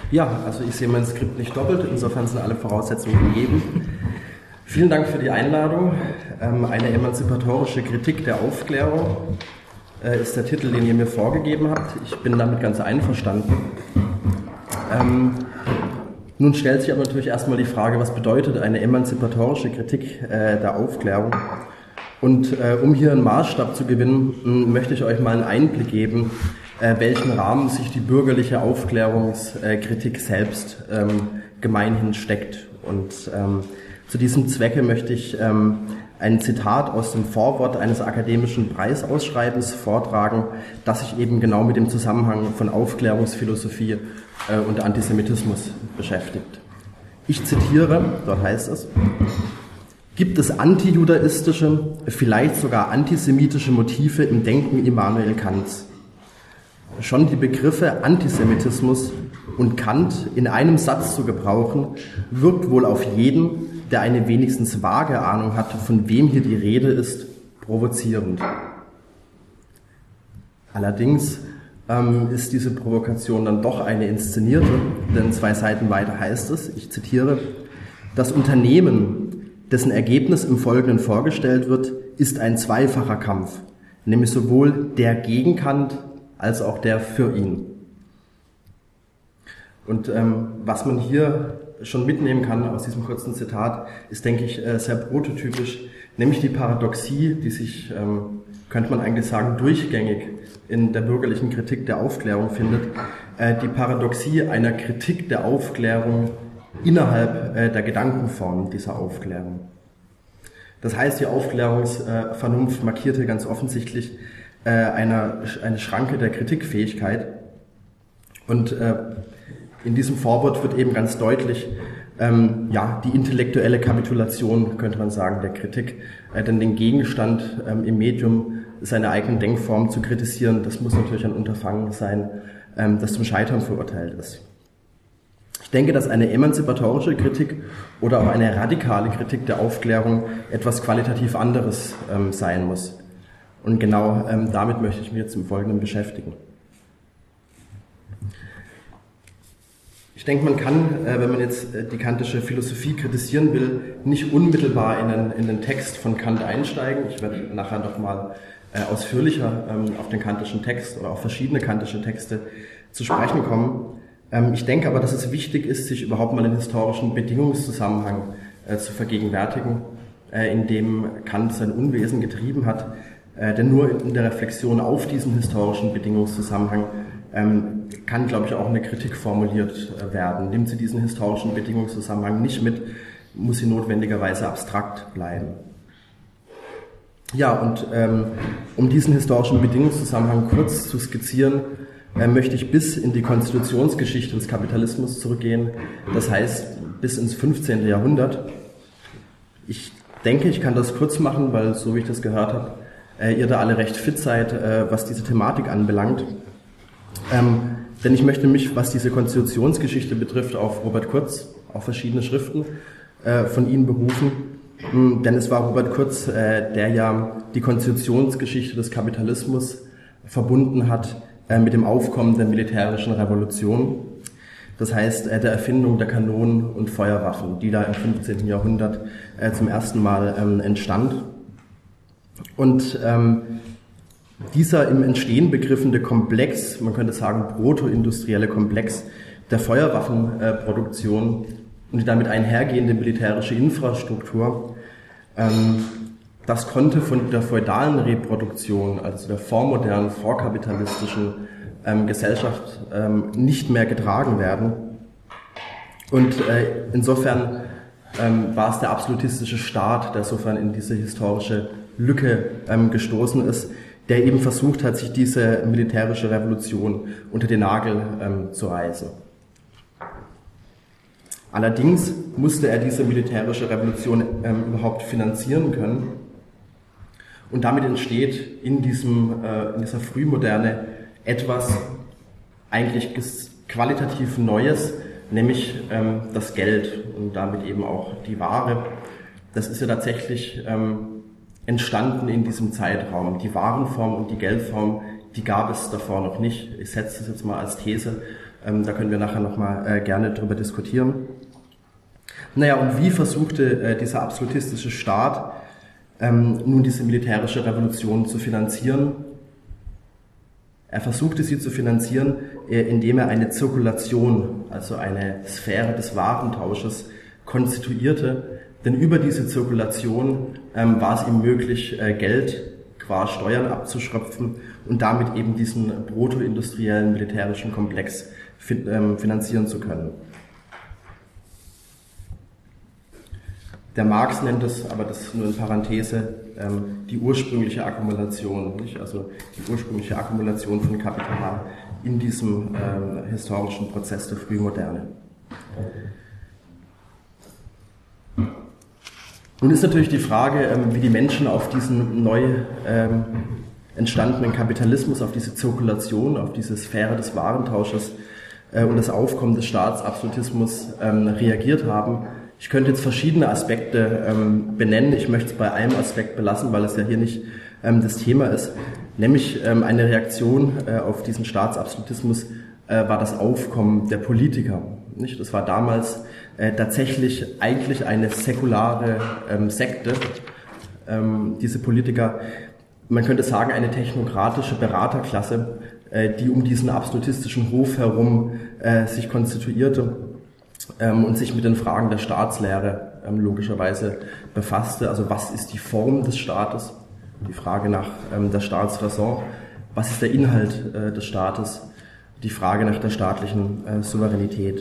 Ja, also ich sehe mein Skript nicht doppelt, insofern sind alle Voraussetzungen gegeben. Vielen Dank für die Einladung. Eine emanzipatorische Kritik der Aufklärung ist der Titel, den ihr mir vorgegeben habt. Ich bin damit ganz einverstanden. Nun stellt sich aber natürlich erstmal die Frage, was bedeutet eine emanzipatorische Kritik der Aufklärung? Und um hier einen Maßstab zu gewinnen, möchte ich euch mal einen Einblick geben, welchen Rahmen sich die bürgerliche Aufklärungskritik selbst gemeinhin steckt. Und zu diesem Zwecke möchte ich ein Zitat aus dem Vorwort eines akademischen Preisausschreibens vortragen, das sich eben genau mit dem Zusammenhang von Aufklärungsphilosophie und Antisemitismus beschäftigt. Ich zitiere, dort heißt es: Gibt es antijudaistische, vielleicht sogar antisemitische Motive im Denken Immanuel Kants? Schon die Begriffe Antisemitismus und Kant in einem Satz zu gebrauchen, wirkt wohl auf jeden, der eine wenigstens vage Ahnung hat, von wem hier die Rede ist, provozierend. Allerdings ist diese Provokation dann doch eine inszenierte, denn 2 Seiten weiter heißt es, ich zitiere: Das Unternehmen, dessen Ergebnis im Folgenden vorgestellt wird, ist ein zweifacher Kampf, nämlich sowohl der gegen Kant als auch der für ihn. Und was man hier schon mitnehmen kann aus diesem kurzen Zitat, ist, denke ich, sehr prototypisch, nämlich die Paradoxie, die sich, könnte man eigentlich sagen, durchgängig in der bürgerlichen Kritik der Aufklärung findet, die Paradoxie einer Kritik der Aufklärung innerhalb der Gedankenform dieser Aufklärung. Das heißt, die Aufklärungsvernunft markierte ganz offensichtlich eine Schranke der Kritikfähigkeit. Und in diesem Vorwort wird eben ganz deutlich, die intellektuelle Kapitulation, könnte man sagen, der Kritik, denn den Gegenstand im Medium seiner eigenen Denkform zu kritisieren, das muss natürlich ein Unterfangen sein, das zum Scheitern verurteilt ist. Ich denke, dass eine emanzipatorische Kritik oder auch eine radikale Kritik der Aufklärung etwas qualitativ anderes sein muss. Und genau damit möchte ich mich jetzt im Folgenden beschäftigen. Ich denke, man kann, wenn man jetzt die kantische Philosophie kritisieren will, nicht unmittelbar in den Text von Kant einsteigen. Ich werde nachher noch mal ausführlicher auf den kantischen Text oder auf verschiedene kantische Texte zu sprechen kommen. Ich denke aber, dass es wichtig ist, sich überhaupt mal den historischen Bedingungszusammenhang zu vergegenwärtigen, in dem Kant sein Unwesen getrieben hat. Denn nur in der Reflexion auf diesen historischen Bedingungszusammenhang kann, glaube ich, auch eine Kritik formuliert werden. Nimmt sie diesen historischen Bedingungszusammenhang nicht mit, muss sie notwendigerweise abstrakt bleiben. Ja, und um diesen historischen Bedingungszusammenhang kurz zu skizzieren, möchte ich bis in die Konstitutionsgeschichte des Kapitalismus zurückgehen, das heißt bis ins 15. Jahrhundert. Ich denke, ich kann das kurz machen, weil, so wie ich das gehört habe, ihr da alle recht fit seid, was diese Thematik anbelangt. Denn ich möchte mich, was diese Konstitutionsgeschichte betrifft, auf Robert Kurz, auf verschiedene Schriften von Ihnen berufen. Denn es war Robert Kurz, der ja die Konstitutionsgeschichte des Kapitalismus verbunden hat mit dem Aufkommen der militärischen Revolution. Das heißt, der Erfindung der Kanonen und Feuerwaffen, die da im 15. Jahrhundert zum ersten Mal entstand. Und dieser im Entstehen begriffene Komplex, man könnte sagen protoindustrielle Komplex der Feuerwaffenproduktion und die damit einhergehende militärische Infrastruktur, das konnte von der feudalen Reproduktion, also der vormodernen, vorkapitalistischen Gesellschaft nicht mehr getragen werden. Und insofern war es der absolutistische Staat, der insofern in diese historische Lücke gestoßen ist, der eben versucht hat, sich diese militärische Revolution unter den Nagel zu reißen. Allerdings musste er diese militärische Revolution überhaupt finanzieren können. Und damit entsteht in dieser Frühmoderne etwas eigentlich qualitativ Neues, nämlich das Geld und damit eben auch die Ware. Das ist ja tatsächlich entstanden in diesem Zeitraum. Die Warenform und die Geldform, die gab es davor noch nicht. Ich setze das jetzt mal als These Da können wir nachher nochmal gerne drüber diskutieren. Naja, und wie versuchte dieser absolutistische Staat nun diese militärische Revolution zu finanzieren? Er versuchte sie zu finanzieren, indem er eine Zirkulation, also eine Sphäre des Warentausches, konstituierte. Denn über diese Zirkulation war es ihm möglich, Geld qua Steuern abzuschöpfen und damit eben diesen protoindustriellen militärischen Komplex finanzieren zu können. Der Marx nennt es, aber das nur in Parenthese, die ursprüngliche Akkumulation, nicht? Also die ursprüngliche Akkumulation von Kapital in diesem historischen Prozess der Frühmoderne. Nun ist natürlich die Frage, wie die Menschen auf diesen neu entstandenen Kapitalismus, auf diese Zirkulation, auf diese Sphäre des Warentausches und das Aufkommen des Staatsabsolutismus reagiert haben. Ich könnte jetzt verschiedene Aspekte benennen. Ich möchte es bei einem Aspekt belassen, weil es ja hier nicht das Thema ist. Nämlich eine Reaktion auf diesen Staatsabsolutismus war das Aufkommen der Politiker. Nicht? Das war damals tatsächlich eigentlich eine säkulare Sekte. Diese Politiker, man könnte sagen, eine technokratische Beraterklasse, die um diesen absolutistischen Hof herum sich konstituierte und sich mit den Fragen der Staatslehre logischerweise befasste. Also was ist die Form des Staates? Die Frage nach der Staatsräson. Was ist der Inhalt des Staates? Die Frage nach der staatlichen Souveränität.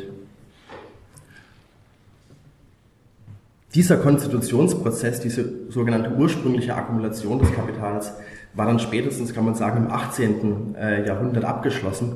Dieser Konstitutionsprozess, diese sogenannte ursprüngliche Akkumulation des Kapitals, war dann spätestens, kann man sagen, im 18. Jahrhundert abgeschlossen.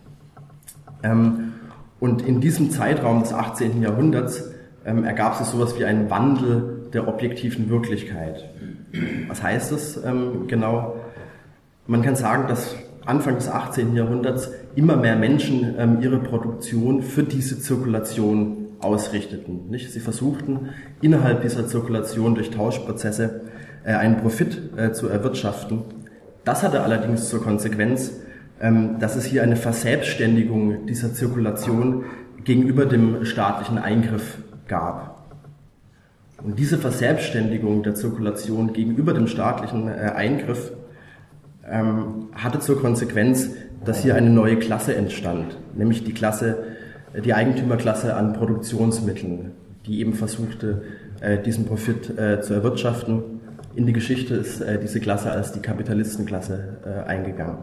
Und in diesem Zeitraum des 18. Jahrhunderts ergab sich sowas wie ein Wandel der objektiven Wirklichkeit. Was heißt das genau? Man kann sagen, dass Anfang des 18. Jahrhunderts immer mehr Menschen ihre Produktion für diese Zirkulation ausrichteten. Nicht? Sie versuchten, innerhalb dieser Zirkulation durch Tauschprozesse einen Profit zu erwirtschaften. Das hatte allerdings zur Konsequenz, dass es hier eine Verselbstständigung dieser Zirkulation gegenüber dem staatlichen Eingriff gab. Und diese Verselbstständigung der Zirkulation gegenüber dem staatlichen Eingriff hatte zur Konsequenz, dass hier eine neue Klasse entstand, nämlich die Eigentümerklasse an Produktionsmitteln, die eben versuchte, diesen Profit zu erwirtschaften. In die Geschichte ist diese Klasse als die Kapitalistenklasse eingegangen.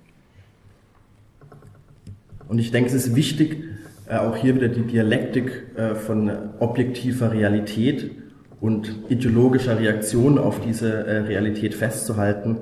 Und ich denke, es ist wichtig, auch hier wieder die Dialektik von objektiver Realität und ideologischer Reaktion auf diese Realität festzuhalten.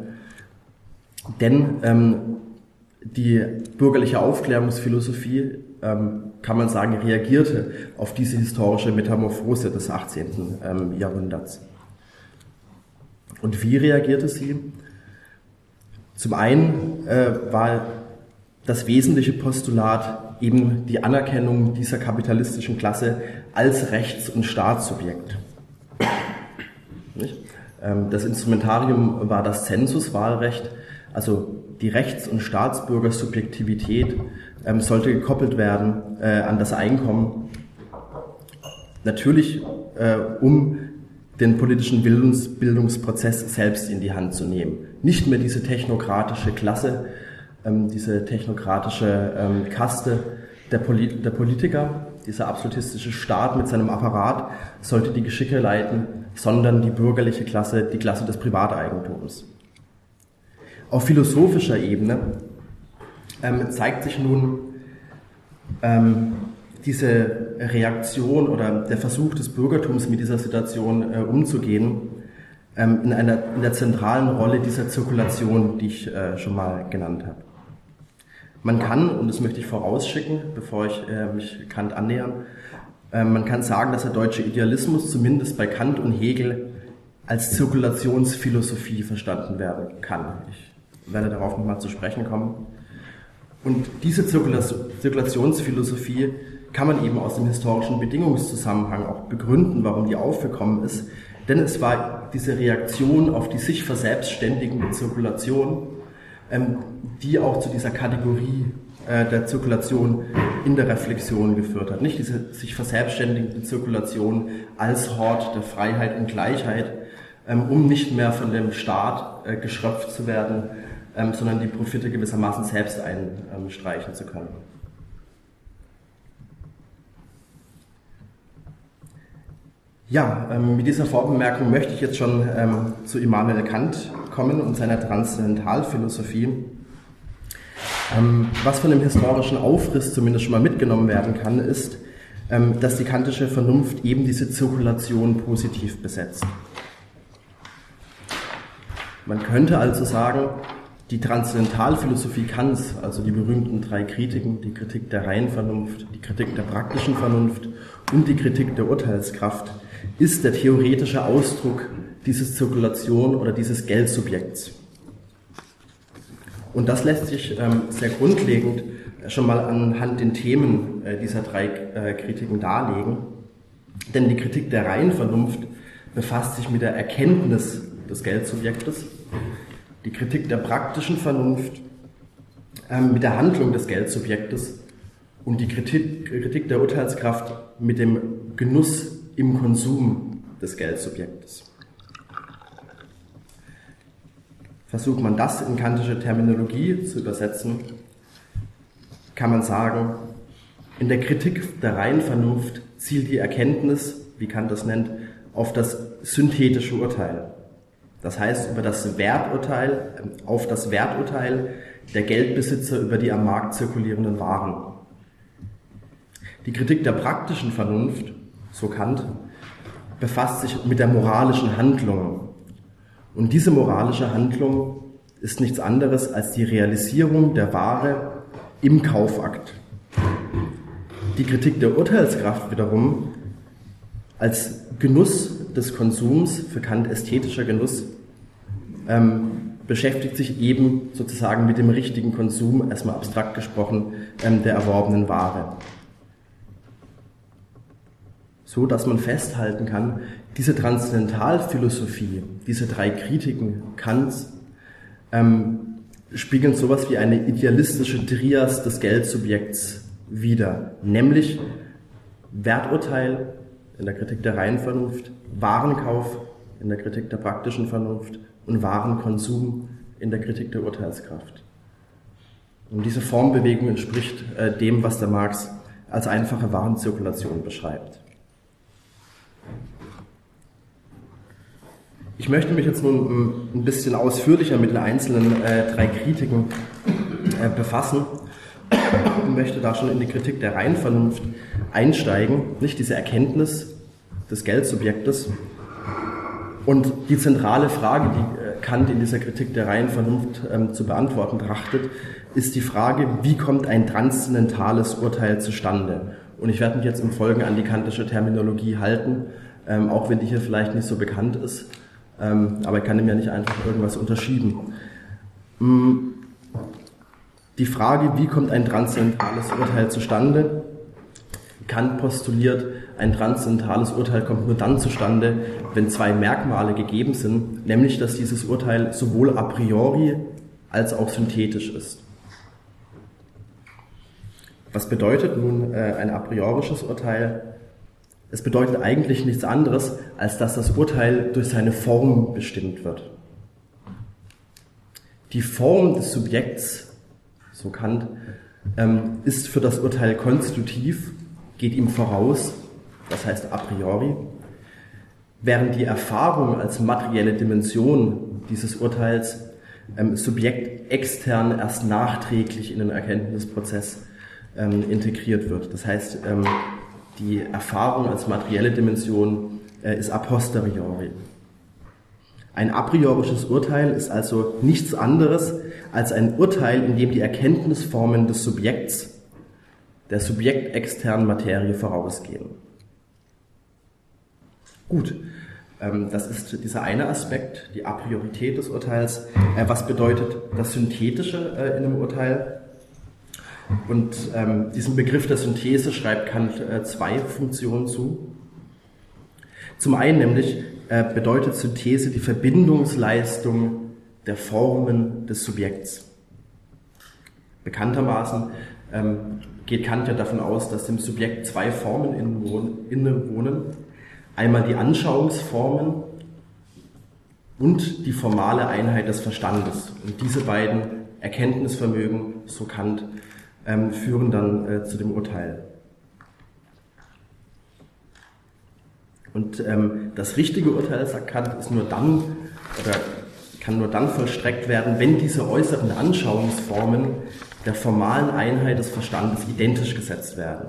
Denn die bürgerliche Aufklärungsphilosophie, kann man sagen, reagierte auf diese historische Metamorphose des 18. Jahrhunderts. Und wie reagierte sie? Zum einen war das wesentliche Postulat eben die Anerkennung dieser kapitalistischen Klasse als Rechts- und Staatssubjekt. Nicht? Das Instrumentarium war das Zensuswahlrecht, also die Rechts- und Staatsbürgersubjektivität sollte gekoppelt werden an das Einkommen, natürlich um den politischen Bildungsprozess selbst in die Hand zu nehmen. Nicht mehr diese technokratische Klasse, diese technokratische Kaste der Politiker, dieser absolutistische Staat mit seinem Apparat sollte die Geschicke leiten, sondern die bürgerliche Klasse, die Klasse des Privateigentums. Auf philosophischer Ebene zeigt sich nun diese Reaktion oder der Versuch des Bürgertums mit dieser Situation umzugehen in der zentralen Rolle dieser Zirkulation, die ich schon mal genannt habe. Man kann, und das möchte ich vorausschicken, bevor ich mich Kant annähern, man kann sagen, dass der deutsche Idealismus zumindest bei Kant und Hegel als Zirkulationsphilosophie verstanden werden kann. Ich werde darauf nochmal zu sprechen kommen. Und diese Zirkulationsphilosophie kann man eben aus dem historischen Bedingungszusammenhang auch begründen, warum die aufgekommen ist. Denn es war diese Reaktion auf die sich verselbstständigende Zirkulation, die auch zu dieser Kategorie der Zirkulation in der Reflexion geführt hat. Nicht diese sich verselbstständigende Zirkulation als Hort der Freiheit und Gleichheit, um nicht mehr von dem Staat geschröpft zu werden, sondern die Profite gewissermaßen selbst einstreichen zu können. Ja, mit dieser Vorbemerkung möchte ich jetzt schon zu Immanuel Kant kommen und seiner Transzendentalphilosophie. Was von dem historischen Aufriss zumindest schon mal mitgenommen werden kann, ist, dass die kantische Vernunft eben diese Zirkulation positiv besetzt. Man könnte also sagen, die Transzendentalphilosophie Kants, also die berühmten 3 Kritiken, die Kritik der reinen Vernunft, die Kritik der praktischen Vernunft und die Kritik der Urteilskraft, ist der theoretische Ausdruck dieses Zirkulation oder dieses Geldsubjekts. Und das lässt sich sehr grundlegend schon mal anhand den Themen dieser 3 Kritiken darlegen. Denn die Kritik der reinen Vernunft befasst sich mit der Erkenntnis des Geldsubjektes, die Kritik der praktischen Vernunft mit der Handlung des Geldsubjektes und die Kritik der Urteilskraft mit dem Genuss im Konsum des Geldsubjektes. Versucht man das in kantische Terminologie zu übersetzen, kann man sagen, in der Kritik der reinen Vernunft zielt die Erkenntnis, wie Kant das nennt, auf das synthetische Urteil. Das heißt, auf das Werturteil der Geldbesitzer über die am Markt zirkulierenden Waren. Die Kritik der praktischen Vernunft, so Kant, befasst sich mit der moralischen Handlung. Und diese moralische Handlung ist nichts anderes als die Realisierung der Ware im Kaufakt. Die Kritik der Urteilskraft wiederum als Genuss des Konsums, für Kant ästhetischer Genuss, beschäftigt sich eben sozusagen mit dem richtigen Konsum, erstmal abstrakt gesprochen, der erworbenen Ware. So dass man festhalten kann, diese Transzendentalphilosophie, diese 3 Kritiken Kants, spiegeln sowas wie eine idealistische Trias des Geldsubjekts wider, nämlich Werturteil in der Kritik der reinen Vernunft, Warenkauf in der Kritik der praktischen Vernunft und Warenkonsum in der Kritik der Urteilskraft. Und diese Formbewegung entspricht dem, was der Marx als einfache Warenzirkulation beschreibt. Ich möchte mich jetzt nun ein bisschen ausführlicher mit den einzelnen 3 Kritiken befassen und möchte da schon in die Kritik der reinen Vernunft einsteigen, nicht diese Erkenntnis des Geldsubjektes. Und die zentrale Frage, die Kant in dieser Kritik der reinen Vernunft zu beantworten trachtet, ist die Frage, wie kommt ein transzendentales Urteil zustande? Und ich werde mich jetzt im Folgenden an die kantische Terminologie halten, auch wenn die hier vielleicht nicht so bekannt ist. Aber ich kann ihm ja nicht einfach irgendwas unterschieben. Die Frage, wie kommt ein transzendentales Urteil zustande? Kant postuliert, ein transzendentales Urteil kommt nur dann zustande, wenn 2 Merkmale gegeben sind, nämlich dass dieses Urteil sowohl a priori als auch synthetisch ist. Was bedeutet nun ein a priorisches Urteil? Es bedeutet eigentlich nichts anderes, als dass das Urteil durch seine Form bestimmt wird. Die Form des Subjekts, so Kant, ist für das Urteil konstitutiv, geht ihm voraus, das heißt a priori, während die Erfahrung als materielle Dimension dieses Urteils Subjekt extern erst nachträglich in den Erkenntnisprozess integriert wird. Das heißt, die Erfahrung als materielle Dimension ist a posteriori. Ein a priorisches Urteil ist also nichts anderes als ein Urteil, in dem die Erkenntnisformen des Subjekts der subjektexternen Materie vorausgehen. Gut, das ist dieser eine Aspekt, die a priorität des Urteils. Was bedeutet das Synthetische in einem Urteil? Und diesem Begriff der Synthese schreibt Kant 2 Funktionen zu. Zum einen nämlich bedeutet Synthese die Verbindungsleistung der Formen des Subjekts. Bekanntermaßen geht Kant ja davon aus, dass dem Subjekt zwei Formen innewohnen. Einmal die Anschauungsformen und die formale Einheit des Verstandes. Und diese beiden Erkenntnisvermögen, so Kant, führen dann zu dem Urteil. Und das richtige Urteil, sagt Kant, ist nur dann oder kann nur dann vollstreckt werden, wenn diese äußeren Anschauungsformen der formalen Einheit des Verstandes identisch gesetzt werden.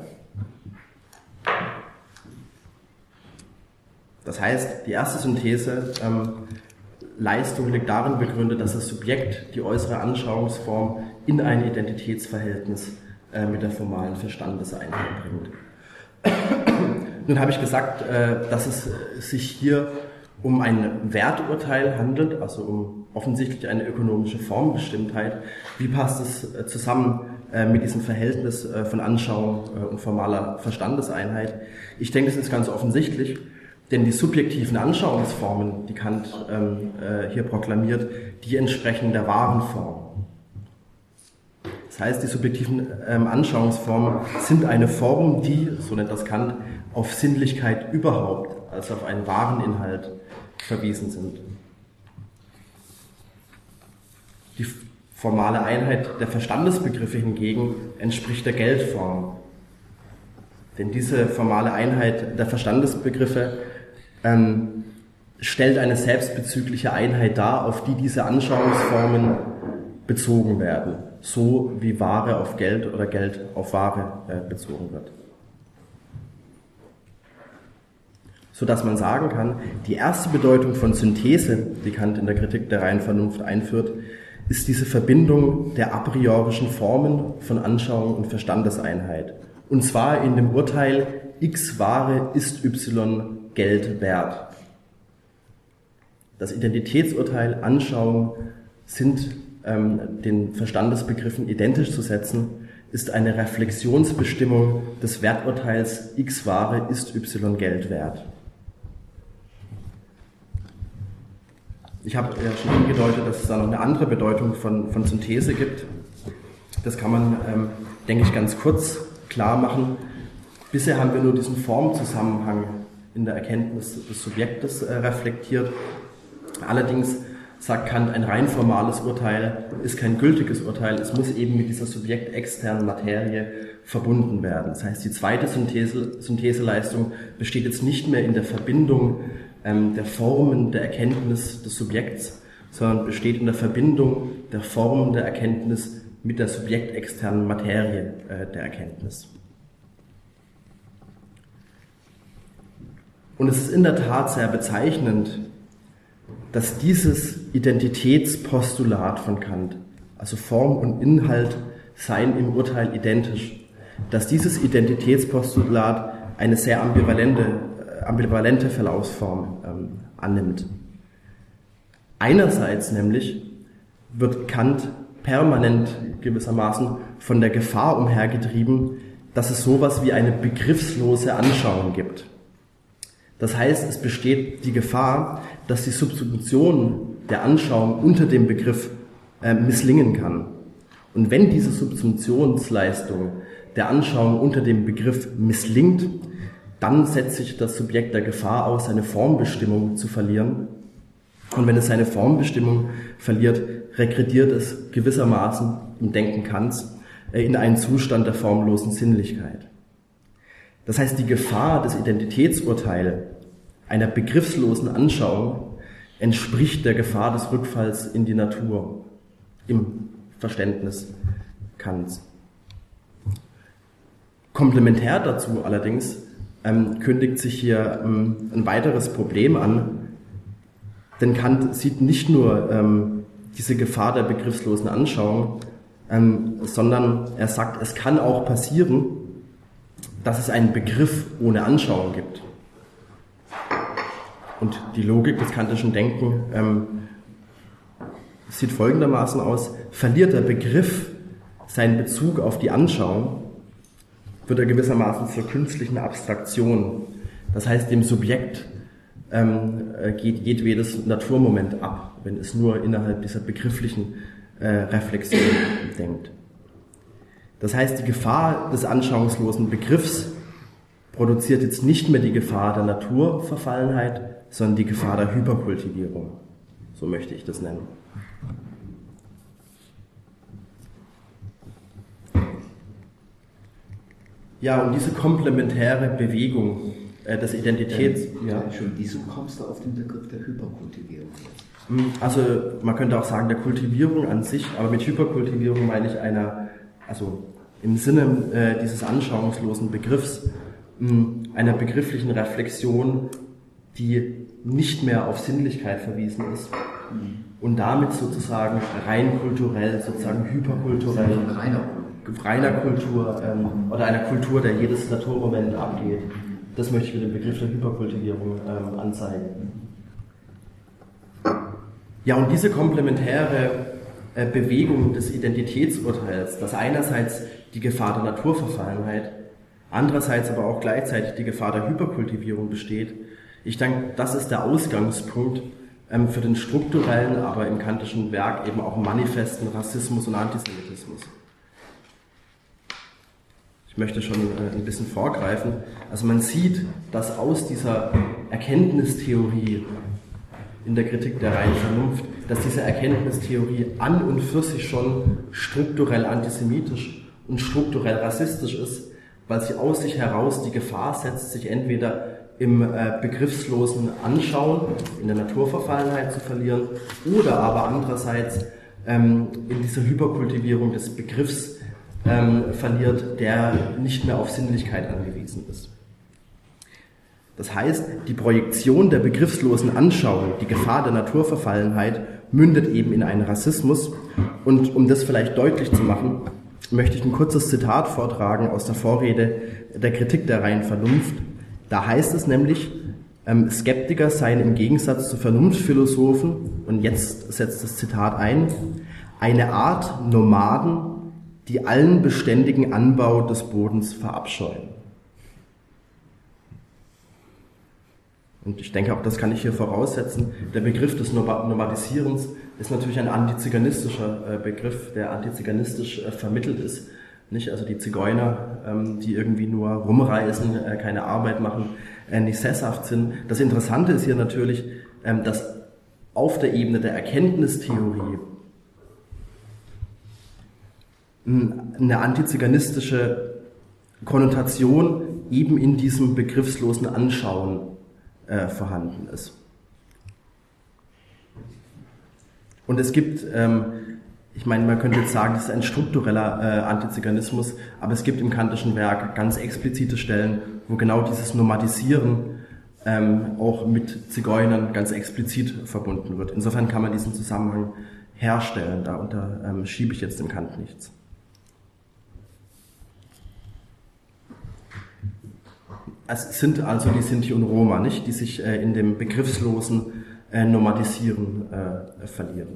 Das heißt, die erste Synthese, Leistung liegt darin begründet, dass das Subjekt die äußere Anschauungsform in ein Identitätsverhältnis mit der formalen Verstandeseinheit bringt. Nun habe ich gesagt, dass es sich hier um ein Werturteil handelt, also um offensichtlich eine ökonomische Formbestimmtheit. Wie passt es zusammen mit diesem Verhältnis von Anschauung und formaler Verstandeseinheit? Ich denke, das ist ganz offensichtlich, denn die subjektiven Anschauungsformen, die Kant hier proklamiert, die entsprechen der wahren Form. Das heißt, die subjektiven Anschauungsformen sind eine Form, die, so nennt das Kant, auf Sinnlichkeit überhaupt, also auf einen wahren Inhalt verwiesen sind. Die formale Einheit der Verstandesbegriffe hingegen entspricht der Geldform. Denn diese formale Einheit der Verstandesbegriffe stellt eine selbstbezügliche Einheit dar, auf die diese Anschauungsformen bezogen werden, so wie Ware auf Geld oder Geld auf Ware bezogen wird. Sodass man sagen kann, die erste Bedeutung von Synthese, die Kant in der Kritik der reinen Vernunft einführt, ist diese Verbindung der a priorischen Formen von Anschauung und Verstandeseinheit. Und zwar in dem Urteil, x Ware ist y Geld wert. Das Identitätsurteil, Anschauung sind den Verstandesbegriffen identisch zu setzen, ist eine Reflexionsbestimmung des Werturteils, x Ware ist y Geld wert. Ich habe ja schon angedeutet, dass es da noch eine andere Bedeutung von Synthese gibt. Das kann man, denke ich, ganz kurz klar machen. Bisher haben wir nur diesen Formzusammenhang in der Erkenntnis des Subjektes reflektiert. Allerdings sagt Kant, ein rein formales Urteil ist kein gültiges Urteil. Es muss eben mit dieser subjektexternen Materie verbunden werden. Das heißt, die zweite Syntheseleistung besteht jetzt nicht mehr in der Verbindung der Formen der Erkenntnis des Subjekts, sondern besteht in der Verbindung der Formen der Erkenntnis mit der subjektexternen Materie der Erkenntnis. Und es ist in der Tat sehr bezeichnend, dass dieses Identitätspostulat von Kant, also Form und Inhalt seien im Urteil identisch, dass dieses Identitätspostulat eine sehr ambivalente Verlaufsform annimmt. Einerseits nämlich wird Kant permanent gewissermaßen von der Gefahr umhergetrieben, dass es sowas wie eine begriffslose Anschauung gibt. Das heißt, es besteht die Gefahr, dass die Subsumption der Anschauung unter dem Begriff misslingen kann. Und wenn diese Subsumptionsleistung der Anschauung unter dem Begriff misslingt, dann setzt sich das Subjekt der Gefahr aus, seine Formbestimmung zu verlieren. Und wenn es seine Formbestimmung verliert, regrediert es gewissermaßen im Denken Kants in einen Zustand der formlosen Sinnlichkeit. Das heißt, die Gefahr des Identitätsurteils einer begriffslosen Anschauung entspricht der Gefahr des Rückfalls in die Natur im Verständnis Kants. Komplementär dazu allerdings kündigt sich hier ein weiteres Problem an, denn Kant sieht nicht nur diese Gefahr der begriffslosen Anschauung, sondern er sagt, es kann auch passieren, dass es einen Begriff ohne Anschauung gibt. Und die Logik des kantischen Denken sieht folgendermaßen aus: Verliert der Begriff seinen Bezug auf die Anschauung, wird er gewissermaßen zur künstlichen Abstraktion. Das heißt, dem Subjekt geht jedwedes Naturmoment ab, wenn es nur innerhalb dieser begrifflichen Reflexion denkt. Das heißt, die Gefahr des anschauungslosen Begriffs produziert jetzt nicht mehr die Gefahr der Naturverfallenheit, sondern die Gefahr der Hyperkultivierung. So möchte ich das nennen. Ja, und diese komplementäre Bewegung des Identitäts... Wieso kommst du auf den Begriff der Hyperkultivierung jetzt? Also man könnte auch sagen der Kultivierung an sich, aber mit Hyperkultivierung meine ich also im Sinne dieses anschauungslosen Begriffs, einer begrifflichen Reflexion, die nicht mehr auf Sinnlichkeit verwiesen ist und damit sozusagen rein kulturell, sozusagen hyperkulturell, reiner Kultur oder einer Kultur, der jedes Naturmoment abgeht. Das möchte ich mit dem Begriff der Hyperkultivierung anzeigen. Ja, und diese komplementäre Bewegung des Identitätsurteils, das einerseits die Gefahr der Naturverfallenheit, andererseits aber auch gleichzeitig die Gefahr der Hyperkultivierung besteht, ich denke, das ist der Ausgangspunkt für den strukturellen, aber im kantischen Werk eben auch manifesten Rassismus und Antisemitismus. Ich möchte schon ein bisschen vorgreifen. Also man sieht, dass aus dieser Erkenntnistheorie in der Kritik der reinen Vernunft, dass diese Erkenntnistheorie an und für sich schon strukturell antisemitisch und strukturell rassistisch ist, weil sie aus sich heraus die Gefahr setzt, sich entweder im begriffslosen Anschauen, in der Naturverfallenheit zu verlieren, oder aber andererseits in dieser Hyperkultivierung des Begriffs verliert, der nicht mehr auf Sinnlichkeit angewiesen ist. Das heißt, die Projektion der begriffslosen Anschauung, die Gefahr der Naturverfallenheit, mündet eben in einen Rassismus. Und um das vielleicht deutlich zu machen, möchte ich ein kurzes Zitat vortragen aus der Vorrede der Kritik der reinen Vernunft. Da heißt es nämlich, Skeptiker seien im Gegensatz zu Vernunftphilosophen, und jetzt setzt das Zitat ein, eine Art Nomaden, die allen beständigen Anbau des Bodens verabscheuen. Und ich denke, auch das kann ich hier voraussetzen. Der Begriff des Nomadisierens ist natürlich ein antiziganistischer Begriff, der antiziganistisch vermittelt ist. Nicht? Also die Zigeuner, die irgendwie nur rumreisen, keine Arbeit machen, nicht sesshaft sind. Das Interessante ist hier natürlich, dass auf der Ebene der Erkenntnistheorie eine antiziganistische Konnotation eben in diesem begriffslosen Anschauen vorhanden ist. Und es gibt, ich meine, man könnte jetzt sagen, das ist ein struktureller Antiziganismus, aber es gibt im kantischen Werk ganz explizite Stellen, wo genau dieses Nomadisieren auch mit Zigeunern ganz explizit verbunden wird. Insofern kann man diesen Zusammenhang herstellen, darunter schiebe ich jetzt dem Kant nichts. Es sind also die Sinti und Roma, nicht, die sich in dem begriffslosen Nomadisieren verlieren.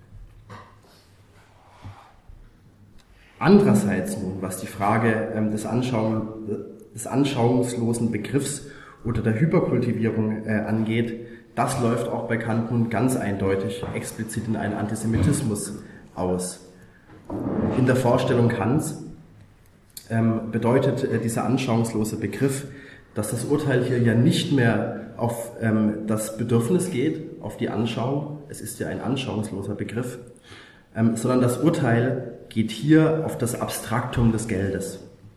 Andererseits nun, was die Frage des anschauungslosen Begriffs oder der Hyperkultivierung angeht, das läuft auch bei Kant nun ganz eindeutig explizit in einen Antisemitismus aus. In der Vorstellung Kants bedeutet dieser anschauungslose Begriff, dass das Urteil hier ja nicht mehr auf das Bedürfnis geht, auf die Anschauung, es ist ja ein anschauungsloser Begriff, sondern das Urteil geht hier auf das Abstraktum des Geldes.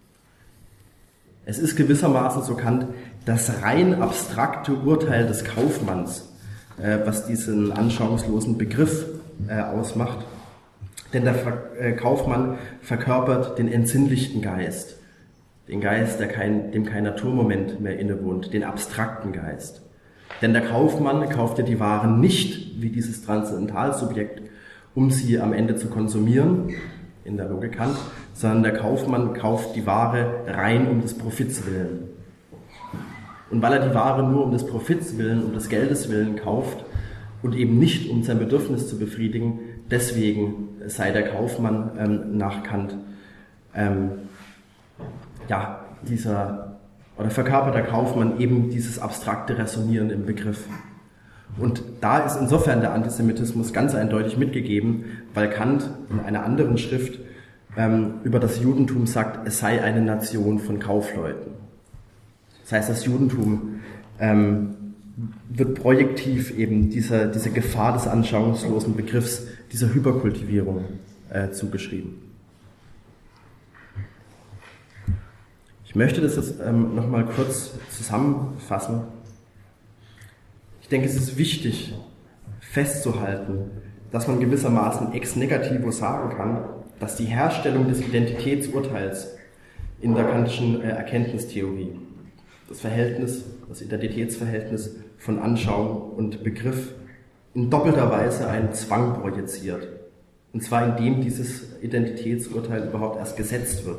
Es ist gewissermaßen, so Kant, das rein abstrakte Urteil des Kaufmanns, was diesen anschauungslosen Begriff ausmacht. Denn der Kaufmann verkörpert den entsinnlichten Geist, den Geist, dem kein Naturmoment mehr innewohnt, den abstrakten Geist. Denn der Kaufmann kauft ja die Waren nicht wie dieses Transzendentalsubjekt, um sie am Ende zu konsumieren, in der Logik Kant, sondern der Kaufmann kauft die Ware rein um des Profits willen. Und weil er die Ware nur um des Profits willen, um des Geldes willen kauft und eben nicht um sein Bedürfnis zu befriedigen, deswegen sei der Kaufmann nach Kant verkörpert der Kaufmann eben dieses abstrakte Resonieren im Begriff. Und da ist insofern der Antisemitismus ganz eindeutig mitgegeben, weil Kant in einer anderen Schrift über das Judentum sagt, es sei eine Nation von Kaufleuten. Das heißt, das Judentum wird projektiv eben dieser Gefahr des anschauungslosen Begriffs, dieser Hyperkultivierung zugeschrieben. Ich möchte das jetzt nochmal kurz zusammenfassen. Ich denke, es ist wichtig festzuhalten, dass man gewissermaßen ex negativo sagen kann, dass die Herstellung des Identitätsurteils in der kantischen Erkenntnistheorie, das Identitätsverhältnis von Anschauung und Begriff in doppelter Weise einen Zwang projiziert. Und zwar indem dieses Identitätsurteil überhaupt erst gesetzt wird.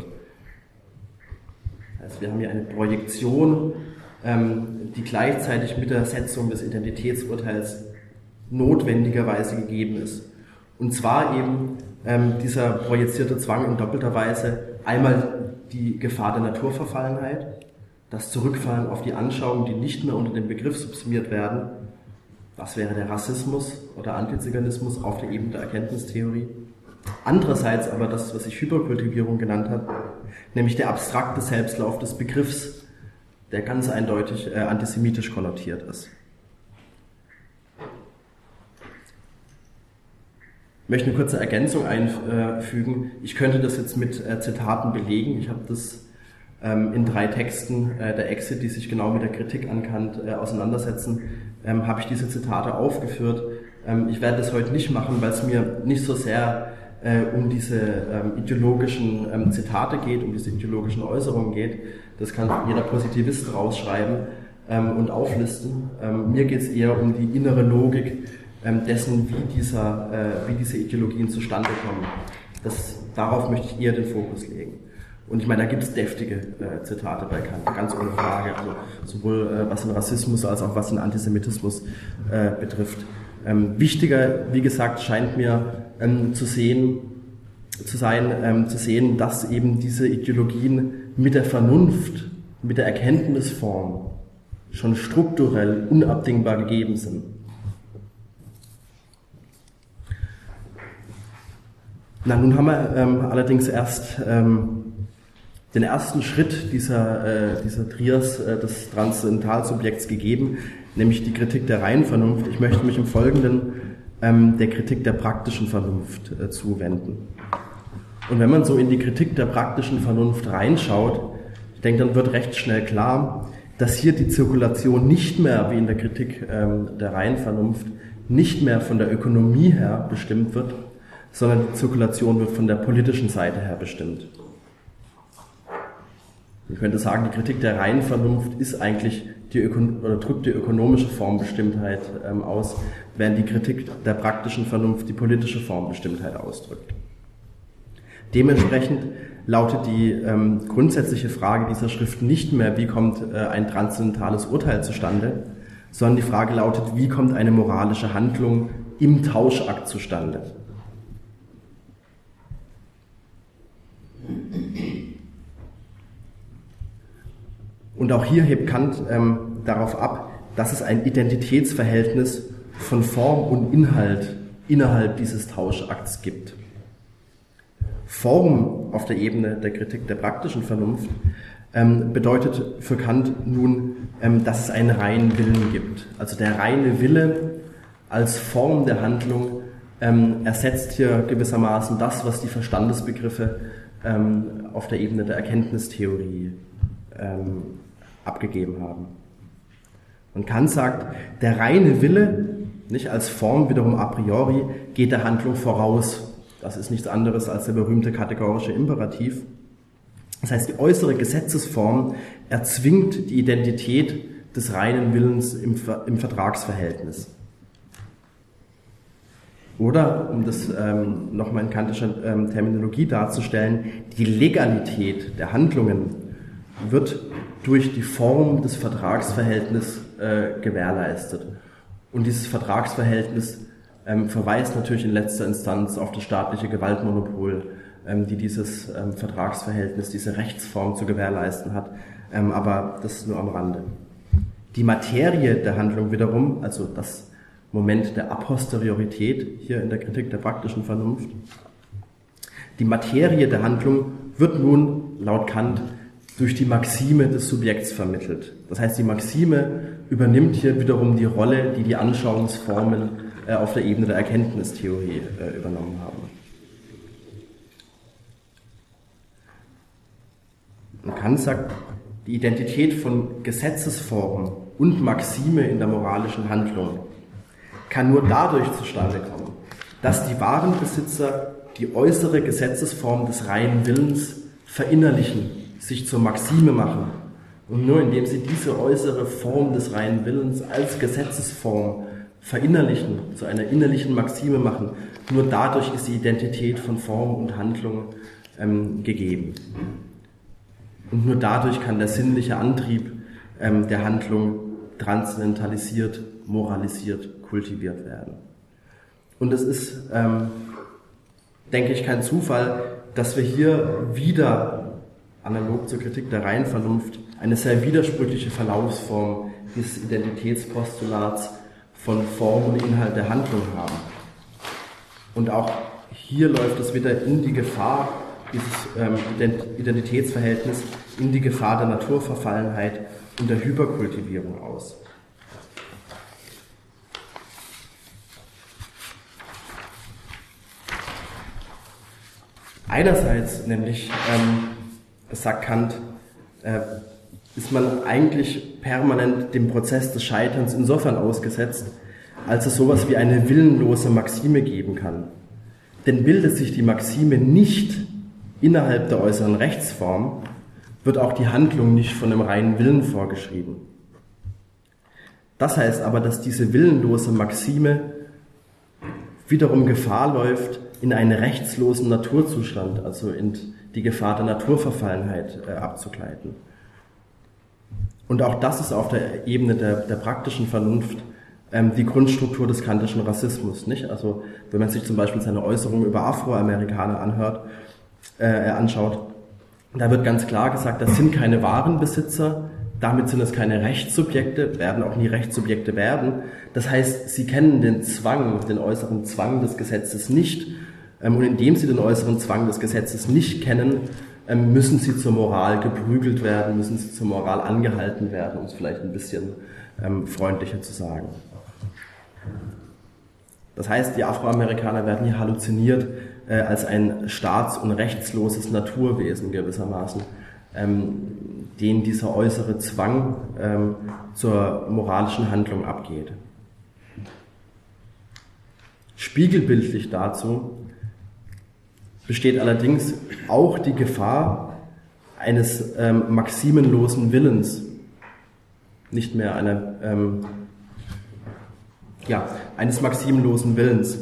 Also wir haben hier eine Projektion, die gleichzeitig mit der Setzung des Identitätsurteils notwendigerweise gegeben ist. Und zwar eben dieser projizierte Zwang in doppelter Weise, einmal die Gefahr der Naturverfallenheit, das Zurückfallen auf die Anschauungen, die nicht mehr unter dem Begriff subsumiert werden. Das wäre der Rassismus oder Antiziganismus auf der Ebene der Erkenntnistheorie. Andererseits aber das, was ich Hyperkultivierung genannt habe, nämlich der abstrakte Selbstlauf des Begriffs, der ganz eindeutig antisemitisch konnotiert ist. Ich möchte eine kurze Ergänzung einfügen. Ich könnte das jetzt mit Zitaten belegen. Ich habe das in 3 Texten der Exit, die sich genau mit der Kritik an Kant auseinandersetzen, habe ich diese Zitate aufgeführt. Ich werde das heute nicht machen, weil es mir nicht so sehr um diese ideologischen Zitate geht, um diese ideologischen Äußerungen geht. Das kann jeder Positivist rausschreiben und auflisten. Mir geht es eher um die innere Logik dessen, wie diese Ideologien zustande kommen. Darauf möchte ich eher den Fokus legen. Und ich meine, da gibt es deftige Zitate bei Kant, ganz ohne Frage, also sowohl was den Rassismus als auch was den Antisemitismus betrifft. Wichtiger, wie gesagt, scheint mir zu sehen, dass eben diese Ideologien mit der Vernunft, mit der Erkenntnisform schon strukturell unabdingbar gegeben sind. Nun haben wir allerdings erst den ersten Schritt dieser Trias des Transzendentalsubjekts gegeben, nämlich die Kritik der reinen Vernunft. Ich möchte mich im Folgenden der Kritik der praktischen Vernunft zuwenden. Und wenn man so in die Kritik der praktischen Vernunft reinschaut, ich denke, dann wird recht schnell klar, dass hier die Zirkulation nicht mehr, wie in der Kritik der reinen Vernunft, nicht mehr von der Ökonomie her bestimmt wird, sondern die Zirkulation wird von der politischen Seite her bestimmt. Man könnte sagen, die Kritik der reinen Vernunft ist eigentlich drückt die ökonomische Formbestimmtheit aus, während die Kritik der praktischen Vernunft die politische Formbestimmtheit ausdrückt. Dementsprechend lautet die grundsätzliche Frage dieser Schrift nicht mehr, wie kommt ein transzendentales Urteil zustande, sondern die Frage lautet, wie kommt eine moralische Handlung im Tauschakt zustande. Und auch hier hebt Kant darauf ab, dass es ein Identitätsverhältnis von Form und Inhalt innerhalb dieses Tauschakts gibt. Form auf der Ebene der Kritik der praktischen Vernunft bedeutet für Kant nun, dass es einen reinen Willen gibt. Also der reine Wille als Form der Handlung ersetzt hier gewissermaßen das, was die Verstandesbegriffe auf der Ebene der Erkenntnistheorie abgegeben haben. Und Kant sagt, der reine Wille, nicht als Form wiederum a priori, geht der Handlung voraus. Das ist nichts anderes als der berühmte kategorische Imperativ. Das heißt, die äußere Gesetzesform erzwingt die Identität des reinen Willens im Vertragsverhältnis. Oder, um das nochmal in kantischer Terminologie darzustellen, die Legalität der Handlungen wird durch die Form des Vertragsverhältnisses gewährleistet. Und dieses Vertragsverhältnis verweist natürlich in letzter Instanz auf das staatliche Gewaltmonopol, die dieses Vertragsverhältnis, diese Rechtsform zu gewährleisten hat. Aber das ist nur am Rande. Die Materie der Handlung wiederum, also das Moment der Aposteriorität hier in der Kritik der praktischen Vernunft, Die Materie der Handlung wird nun, laut Kant, durch die Maxime des Subjekts vermittelt. Das heißt, die Maxime übernimmt hier wiederum die Rolle, die die Anschauungsformen auf der Ebene der Erkenntnistheorie übernommen haben. Und Kant sagt, die Identität von Gesetzesform und Maxime in der moralischen Handlung kann nur dadurch zustande kommen, dass die wahren Besitzer die äußere Gesetzesform des reinen Willens verinnerlichen, sich zur Maxime machen. Und nur indem sie diese äußere Form des reinen Willens als Gesetzesform verinnerlichen, zu einer innerlichen Maxime machen, nur dadurch ist die Identität von Form und Handlung gegeben. Und nur dadurch kann der sinnliche Antrieb der Handlung transzendentalisiert, moralisiert, kultiviert werden. Und es ist, denke ich, kein Zufall, dass wir hier wieder, analog zur Kritik der reinen Vernunft, eine sehr widersprüchliche Verlaufsform dieses Identitätspostulats von Form und Inhalt der Handlung haben. Und auch hier läuft es wieder in die Gefahr, dieses Identitätsverhältnis, in die Gefahr der Naturverfallenheit und der Hyperkultivierung aus. Einerseits nämlich, sagt Kant, ist man eigentlich permanent dem Prozess des Scheiterns insofern ausgesetzt, als es sowas wie eine willenlose Maxime geben kann. Denn bildet sich die Maxime nicht innerhalb der äußeren Rechtsform, wird auch die Handlung nicht von einem reinen Willen vorgeschrieben. Das heißt aber, dass diese willenlose Maxime wiederum Gefahr läuft, in einen rechtslosen Naturzustand, also in die Gefahr der Naturverfallenheit abzugleiten. Und auch das ist auf der Ebene der praktischen Vernunft die Grundstruktur des kantischen Rassismus, nicht? Also wenn man sich zum Beispiel seine Äußerungen über Afroamerikaner anschaut, da wird ganz klar gesagt, das sind keine Warenbesitzer, damit sind es keine Rechtssubjekte, werden auch nie Rechtssubjekte werden. Das heißt, sie kennen den Zwang, den äußeren Zwang des Gesetzes nicht. Und indem sie den äußeren Zwang des Gesetzes nicht kennen, müssen sie zur Moral geprügelt werden, müssen sie zur Moral angehalten werden, um es vielleicht ein bisschen freundlicher zu sagen. Das heißt, die Afroamerikaner werden hier halluziniert als ein staats- und rechtsloses Naturwesen gewissermaßen, den dieser äußere Zwang zur moralischen Handlung abgeht. Spiegelbildlich dazu besteht allerdings auch die Gefahr eines maximenlosen Willens, nicht mehr eines maximenlosen Willens.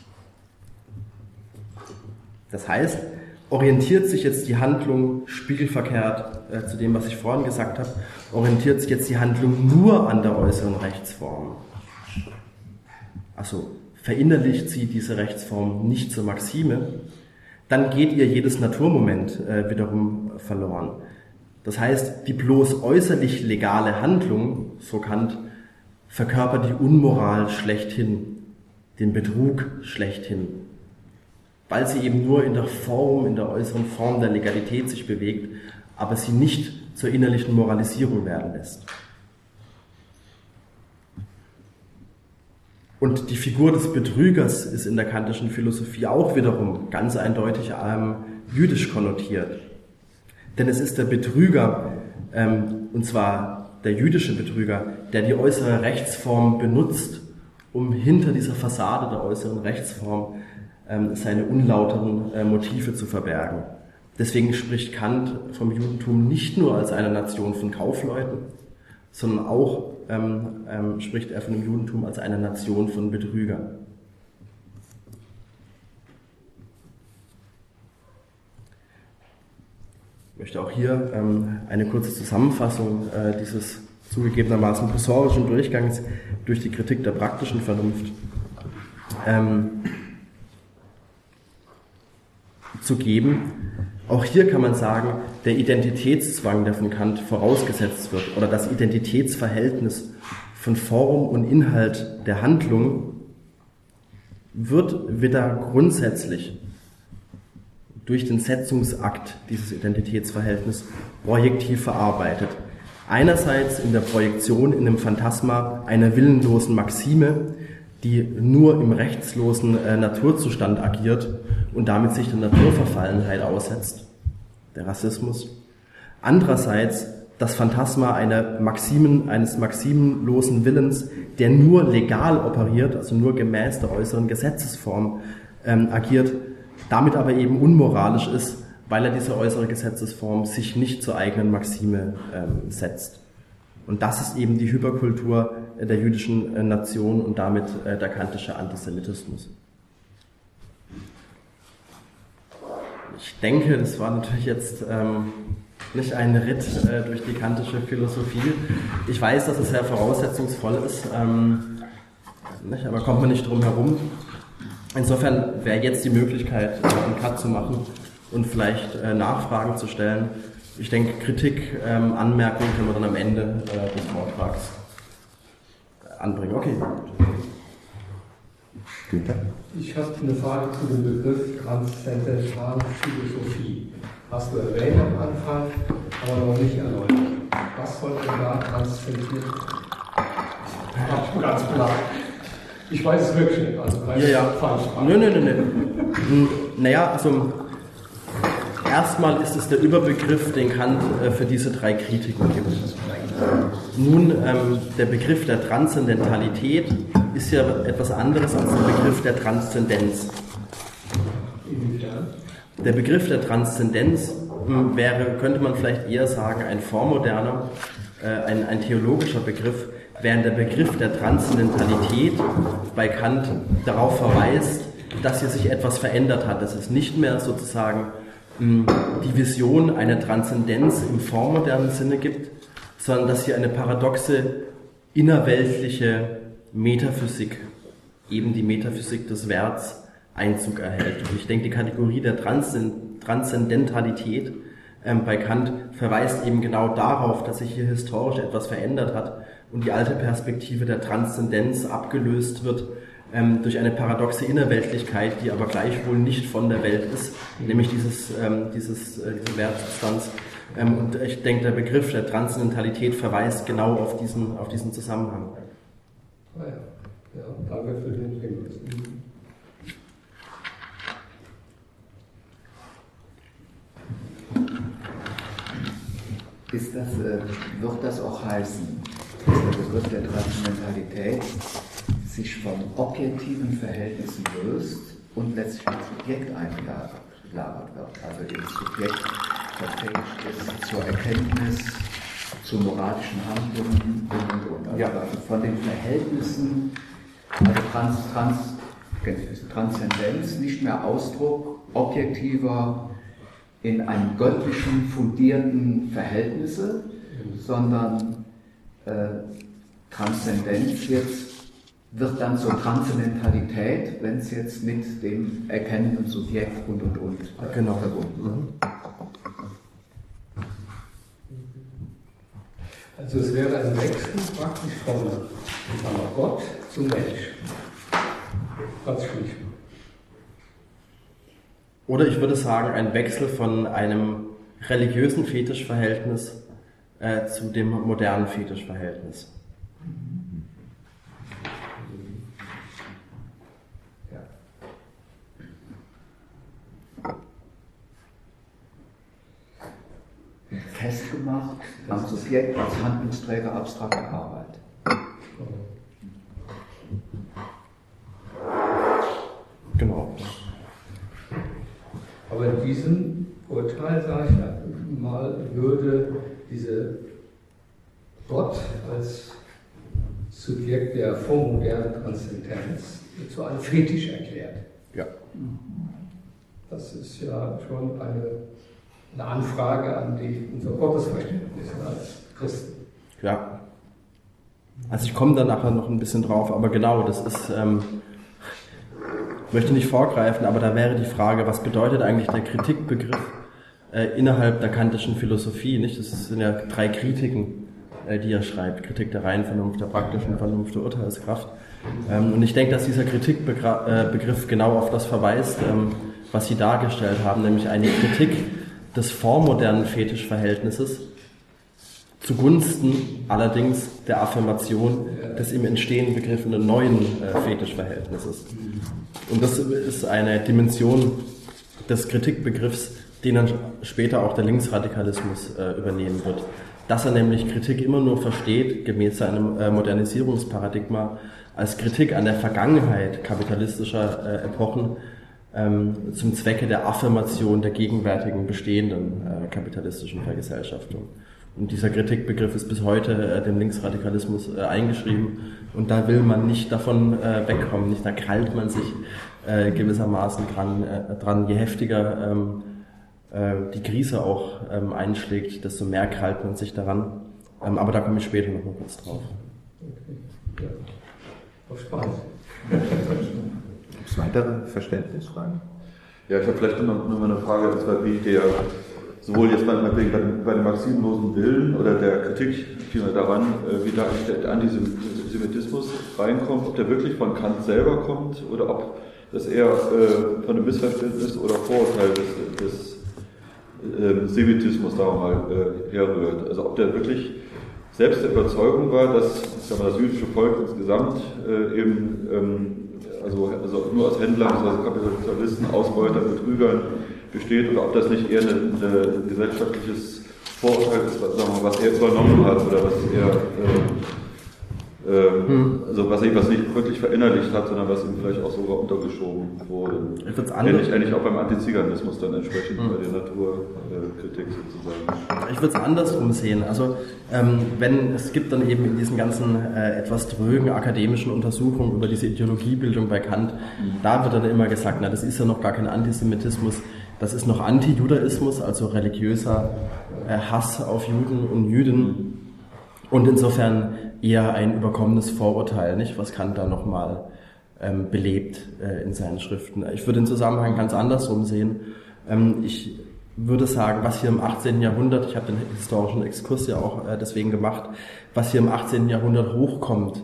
Das heißt, orientiert sich jetzt die Handlung spiegelverkehrt zu dem, was ich vorhin gesagt habe, orientiert sich jetzt die Handlung nur an der äußeren Rechtsform. Also verinnerlicht sie diese Rechtsform nicht zur Maxime, dann geht ihr jedes Naturmoment wiederum verloren. Das heißt, die bloß äußerlich legale Handlung, so Kant, verkörpert die Unmoral schlechthin, den Betrug schlechthin, weil sie eben nur in der Form, in der äußeren Form der Legalität sich bewegt, aber sie nicht zur innerlichen Moralisierung werden lässt. Und die Figur des Betrügers ist in der kantischen Philosophie auch wiederum ganz eindeutig jüdisch konnotiert. Denn es ist der Betrüger, und zwar der jüdische Betrüger, der die äußere Rechtsform benutzt, um hinter dieser Fassade der äußeren Rechtsform seine unlauteren Motive zu verbergen. Deswegen spricht Kant vom Judentum nicht nur als eine Nation von Kaufleuten, sondern auch spricht er von dem Judentum als eine Nation von Betrügern. Ich möchte auch hier eine kurze Zusammenfassung dieses zugegebenermaßen professorischen Durchgangs durch die Kritik der praktischen Vernunft zu geben. Auch hier kann man sagen, der Identitätszwang, der von Kant vorausgesetzt wird, oder das Identitätsverhältnis von Form und Inhalt der Handlung, wird wieder grundsätzlich durch den Setzungsakt dieses Identitätsverhältnisses projektiv verarbeitet. Einerseits in der Projektion in einem Phantasma einer willenlosen Maxime, die nur im rechtslosen Naturzustand agiert und damit sich der Naturverfallenheit aussetzt, der Rassismus. Andererseits das Phantasma eines maximenlosen Willens, der nur legal operiert, also nur gemäß der äußeren Gesetzesform agiert, damit aber eben unmoralisch ist, weil er diese äußere Gesetzesform sich nicht zur eigenen Maxime setzt. Und das ist eben die Hyperkultur der jüdischen Nation und damit der kantische Antisemitismus. Ich denke, das war natürlich jetzt nicht ein Ritt durch die kantische Philosophie. Ich weiß, dass es sehr voraussetzungsvoll ist, aber kommt man nicht drum herum. Insofern wäre jetzt die Möglichkeit, einen Cut zu machen und vielleicht Nachfragen zu stellen. Ich denke, Kritik, Anmerkungen können wir dann am Ende des Vortrags anbringen. Okay. Ich habe eine Frage zu dem Begriff transzendentale Philosophie. Hast du erwähnt am Anfang, aber noch nicht erläutert. Was soll denn da transzendiert? Ganz klar. Ich weiß es wirklich nicht, also vielleicht falsch. Nö. Naja, also erstmal ist es der Überbegriff, den Kant für diese drei Kritiken gibt. Nun, der Begriff der Transzendentalität ist ja etwas anderes als der Begriff der Transzendenz. Inwiefern? Der Begriff der Transzendenz könnte man vielleicht eher sagen, ein vormoderner, ein theologischer Begriff, während der Begriff der Transzendentalität bei Kant darauf verweist, dass hier sich etwas verändert hat. Dass es nicht mehr sozusagen die Vision einer Transzendenz im vormodernen Sinne gibt, sondern dass hier eine paradoxe, innerweltliche Metaphysik, eben die Metaphysik des Werts, Einzug erhält. Und ich denke, die Kategorie der Transzendentalität bei Kant verweist eben genau darauf, dass sich hier historisch etwas verändert hat und die alte Perspektive der Transzendenz abgelöst wird durch eine paradoxe Innerweltlichkeit, die aber gleichwohl nicht von der Welt ist, nämlich diese Wertsubstanz. Und ich denke, der Begriff der Transzendentalität verweist genau auf diesen Zusammenhang. Ja, danke für den Hinweis. Wird das auch heißen, dass der Begriff der Transzendentalität sich von objektiven Verhältnissen löst und letztlich ins Subjekt eingelagert wird? Also das Subjekt verfähigt ist zur Erkenntnis, zu moralischen Handlungen und. Also von den Verhältnissen, also Transzendenz nicht mehr Ausdruck objektiver, in einem göttlichen fundierten Verhältnisse, sondern Transzendenz wird dann zur Transzendentalität, wenn es jetzt mit dem erkennenden Subjekt und verbunden wird. Also es wäre ein Wechsel praktisch von Gott zum Mensch. Ganz schlicht. Oder ich würde sagen, ein Wechsel von einem religiösen Fetischverhältnis zu dem modernen Fetischverhältnis. Ja. Festgemacht am Subjekt als Handlungsträger abstrakter Arbeit. Genau. Aber in diesem Urteil, sage ich mal, würde diese Gott als Subjekt der vormodernen Transzendenz zu einem Fetisch erklärt. Ja. Das ist ja schon eine Anfrage an unser Gottesverständnis als Christen. Ja. Also ich komme da nachher noch ein bisschen drauf, aber genau, das ist, ich möchte nicht vorgreifen, aber da wäre die Frage, was bedeutet eigentlich der Kritikbegriff innerhalb der kantischen Philosophie, nicht? Das sind ja 3 Kritiken, die er schreibt. Kritik der reinen Vernunft, der praktischen Vernunft, der Urteilskraft. Und ich denke, dass dieser Kritikbegriff genau auf das verweist, was Sie dargestellt haben, nämlich eine Kritik des vormodernen Fetischverhältnisses zugunsten allerdings der Affirmation des im Entstehen begriffenen neuen Fetischverhältnisses. Und das ist eine Dimension des Kritikbegriffs, den dann später auch der Linksradikalismus übernehmen wird. Dass er nämlich Kritik immer nur versteht, gemäß seinem Modernisierungsparadigma, als Kritik an der Vergangenheit kapitalistischer Epochen zum Zwecke der Affirmation der gegenwärtigen bestehenden kapitalistischen Vergesellschaftung. Und dieser Kritikbegriff ist bis heute dem Linksradikalismus eingeschrieben und da will man nicht davon wegkommen, nicht, da krallt man sich gewissermaßen dran. Je heftiger die Krise auch einschlägt, desto mehr krallt man sich daran. Aber da komme ich später noch mal kurz drauf. Okay. Ja. Auf Spaß. Gibt es weitere Verständnisfragen? Ja, ich habe vielleicht noch mal eine Frage, und zwar wie der sowohl jetzt bei dem maximenlosen Willen oder der Kritik vielmehr daran, wie da eigentlich der Antisemitismus reinkommt, ob der wirklich von Kant selber kommt oder ob das eher von einem Missverständnis oder Vorurteil des Semitismus da mal herrührt. Also ob der wirklich selbst der Überzeugung war, dass das jüdische Volk insgesamt also nur aus Händlern, also Kapitalisten, Ausbeutern, Betrügern besteht, oder ob das nicht eher ein gesellschaftliches Vorurteil ist, was er übernommen hat oder was er also was nicht wirklich verinnerlicht hat, sondern was ihm vielleicht auch sogar untergeschoben wurde. Ähnlich auch beim Antiziganismus dann entsprechend bei der Naturkritik sozusagen. Ich würde es andersrum sehen. Also es gibt dann eben in diesen ganzen etwas drögen akademischen Untersuchungen über diese Ideologiebildung bei Kant, da wird dann immer gesagt, na, das ist ja noch gar kein Antisemitismus, das ist noch Antijudaismus, also religiöser Hass auf Juden und Jüdinnen. Und insofern eher ein überkommenes Vorurteil, nicht, was Kant da nochmal belebt in seinen Schriften. Ich würde den Zusammenhang ganz andersrum sehen. Ich würde sagen, was hier im 18. Jahrhundert, ich habe den historischen Exkurs ja auch deswegen gemacht, was hier im 18. Jahrhundert hochkommt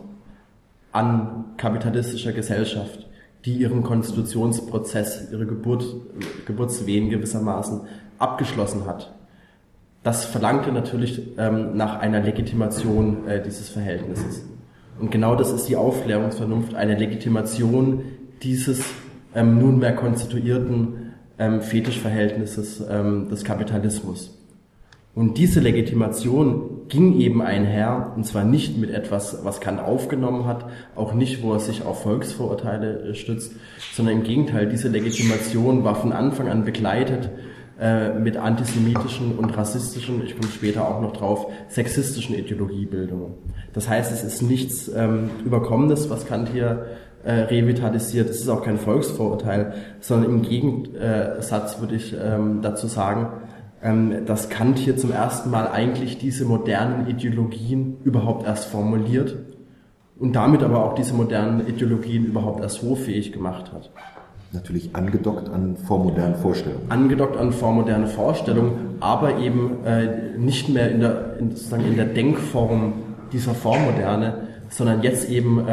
an kapitalistischer Gesellschaft, die ihren Konstitutionsprozess, ihre Geburtswehen gewissermaßen abgeschlossen hat. Das verlangte natürlich nach einer Legitimation dieses Verhältnisses. Und genau das ist die Aufklärungsvernunft, eine Legitimation dieses nunmehr konstituierten Fetischverhältnisses des Kapitalismus. Und diese Legitimation ging eben einher, und zwar nicht mit etwas, was Kant aufgenommen hat, auch nicht, wo er sich auf Volksvorurteile stützt, sondern im Gegenteil, diese Legitimation war von Anfang an begleitet mit antisemitischen und rassistischen, ich komme später auch noch drauf, sexistischen Ideologiebildungen. Das heißt, es ist nichts Überkommenes, was Kant hier revitalisiert. Es ist auch kein Volksvorurteil, sondern im Gegensatz würde ich dazu sagen, dass Kant hier zum ersten Mal eigentlich diese modernen Ideologien überhaupt erst formuliert und damit aber auch diese modernen Ideologien überhaupt erst hoffähig gemacht hat. Natürlich angedockt an vormodernen Vorstellungen. Angedockt an vormoderne Vorstellungen, aber eben nicht mehr in der Denkform dieser Vormoderne, sondern jetzt eben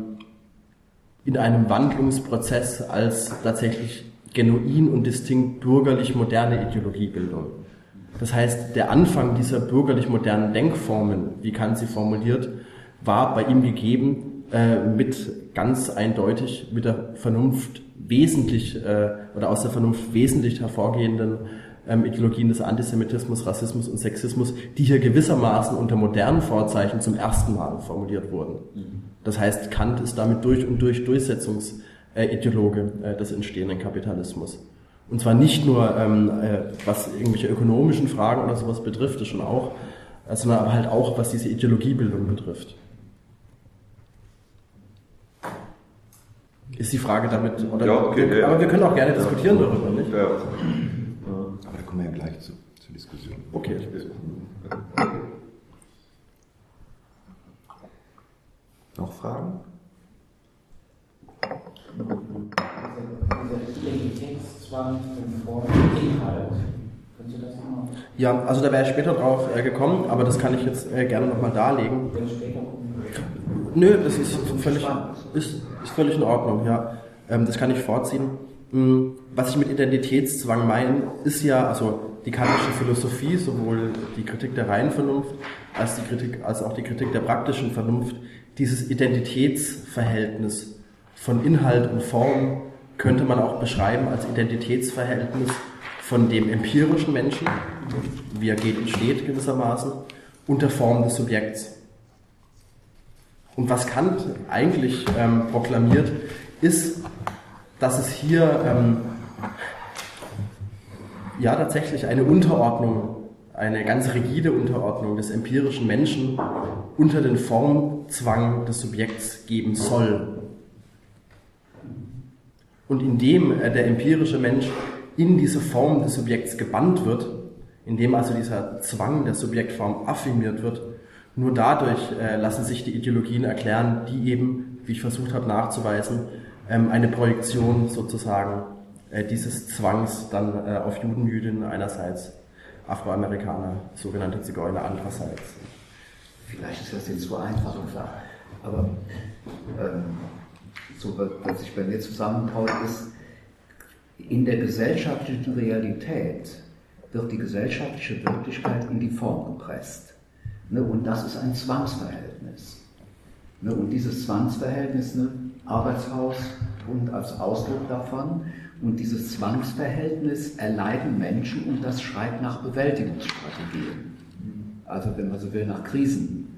in einem Wandlungsprozess als tatsächlich genuin und distinkt bürgerlich-moderne Ideologiebildung. Das heißt, der Anfang dieser bürgerlich-modernen Denkformen, wie Kant sie formuliert, war bei ihm gegeben mit ganz eindeutig mit der Vernunft wesentlich oder aus der Vernunft wesentlich hervorgehenden Ideologien des Antisemitismus, Rassismus und Sexismus, die hier gewissermaßen unter modernen Vorzeichen zum ersten Mal formuliert wurden. Das heißt, Kant ist damit durch und durch Durchsetzungsideologe des entstehenden Kapitalismus. Und zwar nicht nur, was irgendwelche ökonomischen Fragen oder sowas betrifft, das schon auch, sondern aber halt auch, was diese Ideologiebildung betrifft. Ist die Frage damit, oder? Ja, okay, aber wir können auch gerne diskutieren darüber, nicht? Ja. Aber da kommen wir ja gleich zur Diskussion. Okay. Noch Fragen? Dieser Legitimitätszwang von Inhalt. Können Sie das nochmal? Ja, also da wäre ich später drauf gekommen, aber das kann ich jetzt gerne nochmal darlegen. Nö, das ist völlig in Ordnung, ja. Das kann ich vorziehen. Was ich mit Identitätszwang meine, ist ja, also die kantische Philosophie, sowohl die Kritik der reinen Vernunft als auch die Kritik der praktischen Vernunft, dieses Identitätsverhältnis von Inhalt und Form könnte man auch beschreiben als Identitätsverhältnis von dem empirischen Menschen, wie er geht und steht gewissermaßen, und der Form des Subjekts. Und was Kant eigentlich proklamiert, ist, dass es hier tatsächlich eine Unterordnung, eine ganz rigide Unterordnung des empirischen Menschen unter den Formzwang des Subjekts geben soll. Und indem der empirische Mensch in diese Form des Subjekts gebannt wird, indem also dieser Zwang der Subjektform affirmiert wird, nur dadurch lassen sich die Ideologien erklären, die eben, wie ich versucht habe nachzuweisen, eine Projektion sozusagen dieses Zwangs dann auf Juden, Jüdinnen einerseits, Afroamerikaner, sogenannte Zigeuner andererseits. Vielleicht ist das jetzt so einfach gesagt, aber so was sich bei mir zusammenbaut ist, in der gesellschaftlichen Realität wird die gesellschaftliche Wirklichkeit in die Form gepresst. Und das ist ein Zwangsverhältnis. Und dieses Zwangsverhältnis, Arbeitshaus und als Ausdruck davon, und dieses Zwangsverhältnis erleiden Menschen und das schreit nach Bewältigungsstrategien. Also wenn man so will, nach Krisen.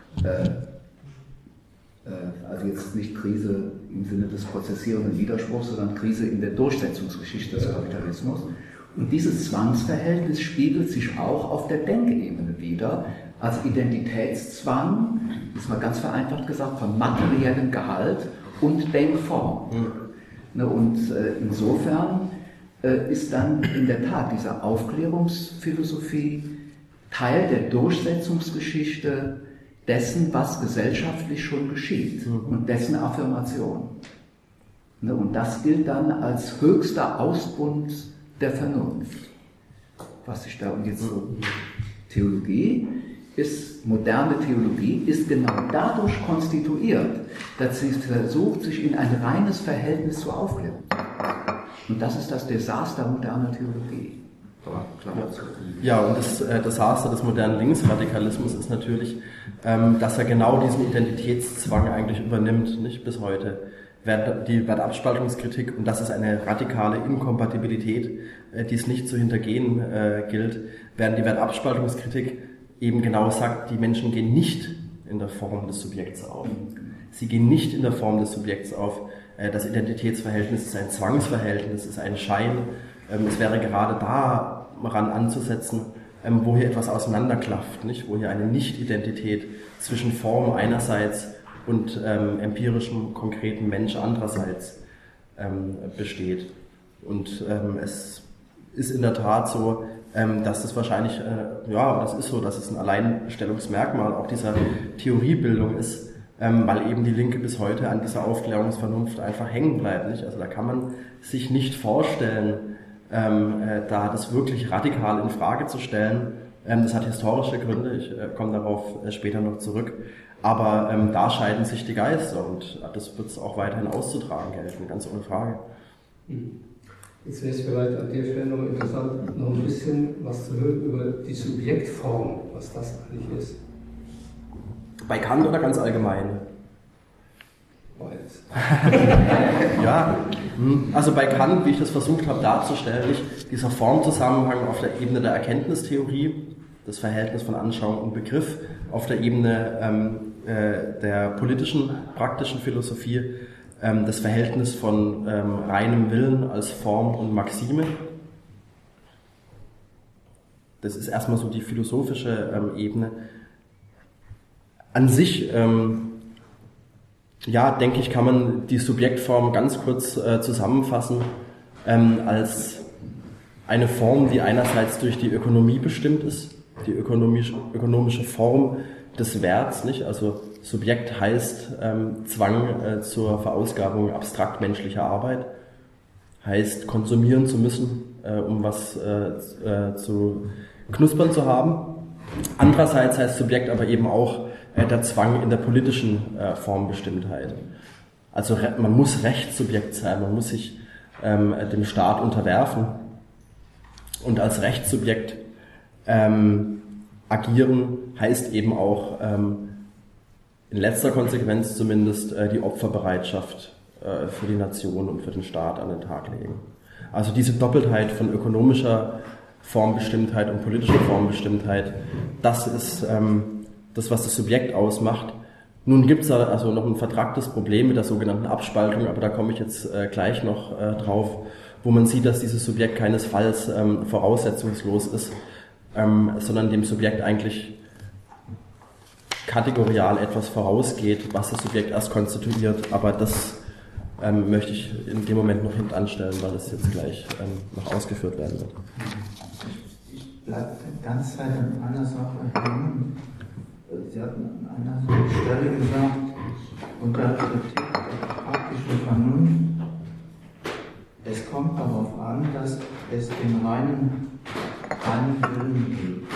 Also jetzt nicht Krise im Sinne des prozessierenden Widerspruchs, sondern Krise in der Durchsetzungsgeschichte des Kapitalismus. Und dieses Zwangsverhältnis spiegelt sich auch auf der Denkebene wider, als Identitätszwang, ist mal ganz vereinfacht gesagt, von materiellem Gehalt und Denkform. Und insofern ist dann in der Tat diese Aufklärungsphilosophie Teil der Durchsetzungsgeschichte dessen, was gesellschaftlich schon geschieht und dessen Affirmation. Und das gilt dann als höchster Ausbund der Vernunft. Was sich da und jetzt so Theologie ist, moderne Theologie ist genau dadurch konstituiert, dass sie versucht, sich in ein reines Verhältnis zur Aufklärung zu bringen. Und das ist das Desaster moderner Theologie. Ja, und das Desaster des modernen Linksradikalismus ist natürlich, dass er genau diesen Identitätszwang eigentlich übernimmt, nicht bis heute. Die Wertabspaltungskritik, und das ist eine radikale Inkompatibilität, die es nicht zu hintergehen gilt, während die Wertabspaltungskritik eben genau sagt, die Menschen gehen nicht in der Form des Subjekts auf. Sie gehen nicht in der Form des Subjekts auf. Das Identitätsverhältnis ist ein Zwangsverhältnis, ist ein Schein. Es wäre gerade daran anzusetzen, wo hier etwas auseinanderklafft, nicht? Wo hier eine Nicht-Identität zwischen Form einerseits und empirischem, konkreten Mensch andererseits besteht. Und es ist in der Tat so, dass das wahrscheinlich, das ist so, dass es ein Alleinstellungsmerkmal auch dieser Theoriebildung ist, weil eben die Linke bis heute an dieser Aufklärungsvernunft einfach hängen bleibt. Nicht? Also da kann man sich nicht vorstellen, da das wirklich radikal in Frage zu stellen. Das hat historische Gründe, ich komme darauf später noch zurück. Aber da scheiden sich die Geister und das wird es auch weiterhin auszutragen gelten, ganz ohne Frage. Jetzt wäre es vielleicht an der Stelle noch interessant, noch ein bisschen was zu hören über die Subjektform, was das eigentlich ist. Bei Kant oder ganz allgemein? Beides. Ja, also bei Kant, wie ich das versucht habe darzustellen, nicht dieser Formzusammenhang auf der Ebene der Erkenntnistheorie, das Verhältnis von Anschauung und Begriff, auf der Ebene der politischen, praktischen Philosophie, das Verhältnis von reinem Willen als Form und Maxime. Das ist erstmal so die philosophische Ebene. An sich, denke ich, kann man die Subjektform ganz kurz zusammenfassen als eine Form, die einerseits durch die Ökonomie bestimmt ist, die ökonomische Form des Werts, nicht? Also Subjekt heißt Zwang zur Verausgabung abstrakt menschlicher Arbeit, heißt konsumieren zu müssen, um was zu knuspern zu haben. Andererseits heißt Subjekt aber eben auch der Zwang in der politischen Formbestimmtheit. Also man muss Rechtssubjekt sein, man muss sich dem Staat unterwerfen und als Rechtssubjekt agieren, heißt eben auch in letzter Konsequenz zumindest die Opferbereitschaft für die Nation und für den Staat an den Tag legen. Also diese Doppeltheit von ökonomischer Formbestimmtheit und politischer Formbestimmtheit, das ist das, was das Subjekt ausmacht. Nun gibt es also noch ein vertragtes Problem mit der sogenannten Abspaltung, aber da komme ich jetzt gleich noch drauf, wo man sieht, dass dieses Subjekt keinesfalls voraussetzungslos ist, sondern dem Subjekt eigentlich kategorial etwas vorausgeht, was das Subjekt erst konstituiert, aber das möchte ich in dem Moment noch hintanstellen, weil es jetzt gleich noch ausgeführt werden wird. Ich bleibe die ganze Zeit an einer Sache hängen. Sie hatten an einer Stelle gesagt, unter Kritik der praktischen Vernunft, es kommt darauf an, dass es den reinen Willen gibt.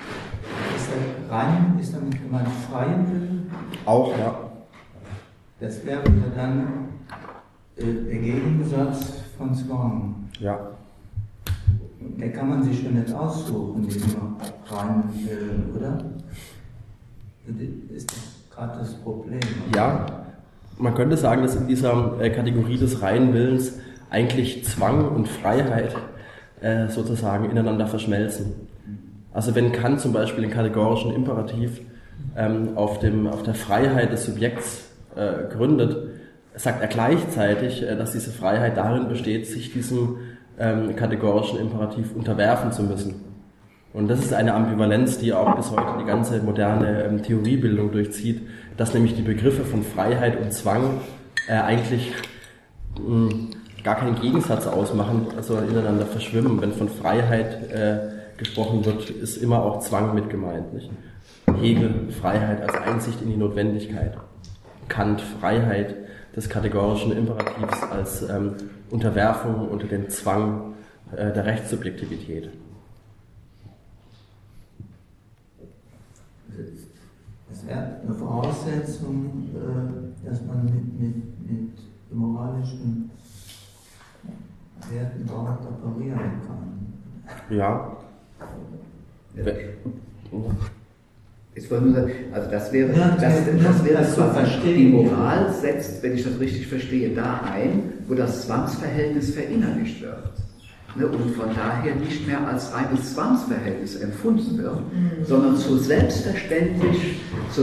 Ist damit gemeint freien Willen? Auch, ja. Das wäre ja dann der Gegensatz von Zwang. Ja. Den kann man sich schon nicht aussuchen, diesen reinen Willen, oder? Ist das gerade das Problem? Ja, man könnte sagen, dass in dieser Kategorie des reinen Willens eigentlich Zwang und Freiheit sozusagen ineinander verschmelzen. Also wenn Kant zum Beispiel den kategorischen Imperativ auf der Freiheit des Subjekts gründet, sagt er gleichzeitig, dass diese Freiheit darin besteht, sich diesem kategorischen Imperativ unterwerfen zu müssen. Und das ist eine Ambivalenz, die auch bis heute die ganze moderne Theoriebildung durchzieht, dass nämlich die Begriffe von Freiheit und Zwang eigentlich gar keinen Gegensatz ausmachen, sondern ineinander verschwimmen. Wenn von Freiheit gesprochen wird, ist immer auch Zwang mit gemeint. Nicht? Hegel, Freiheit als Einsicht in die Notwendigkeit. Kant, Freiheit des kategorischen Imperativs als Unterwerfung unter den Zwang der Rechtssubjektivität. Es wäre eine Voraussetzung, dass man mit moralischen Werten überhaupt operieren kann. Ja. Ich wollte nur sagen, also das wäre zwar die Moral setzt, wenn ich das richtig verstehe, da ein, wo das Zwangsverhältnis verinnerlicht wird. Und von daher nicht mehr als reines Zwangsverhältnis empfunden wird, sondern zur Selbstverständlichkeit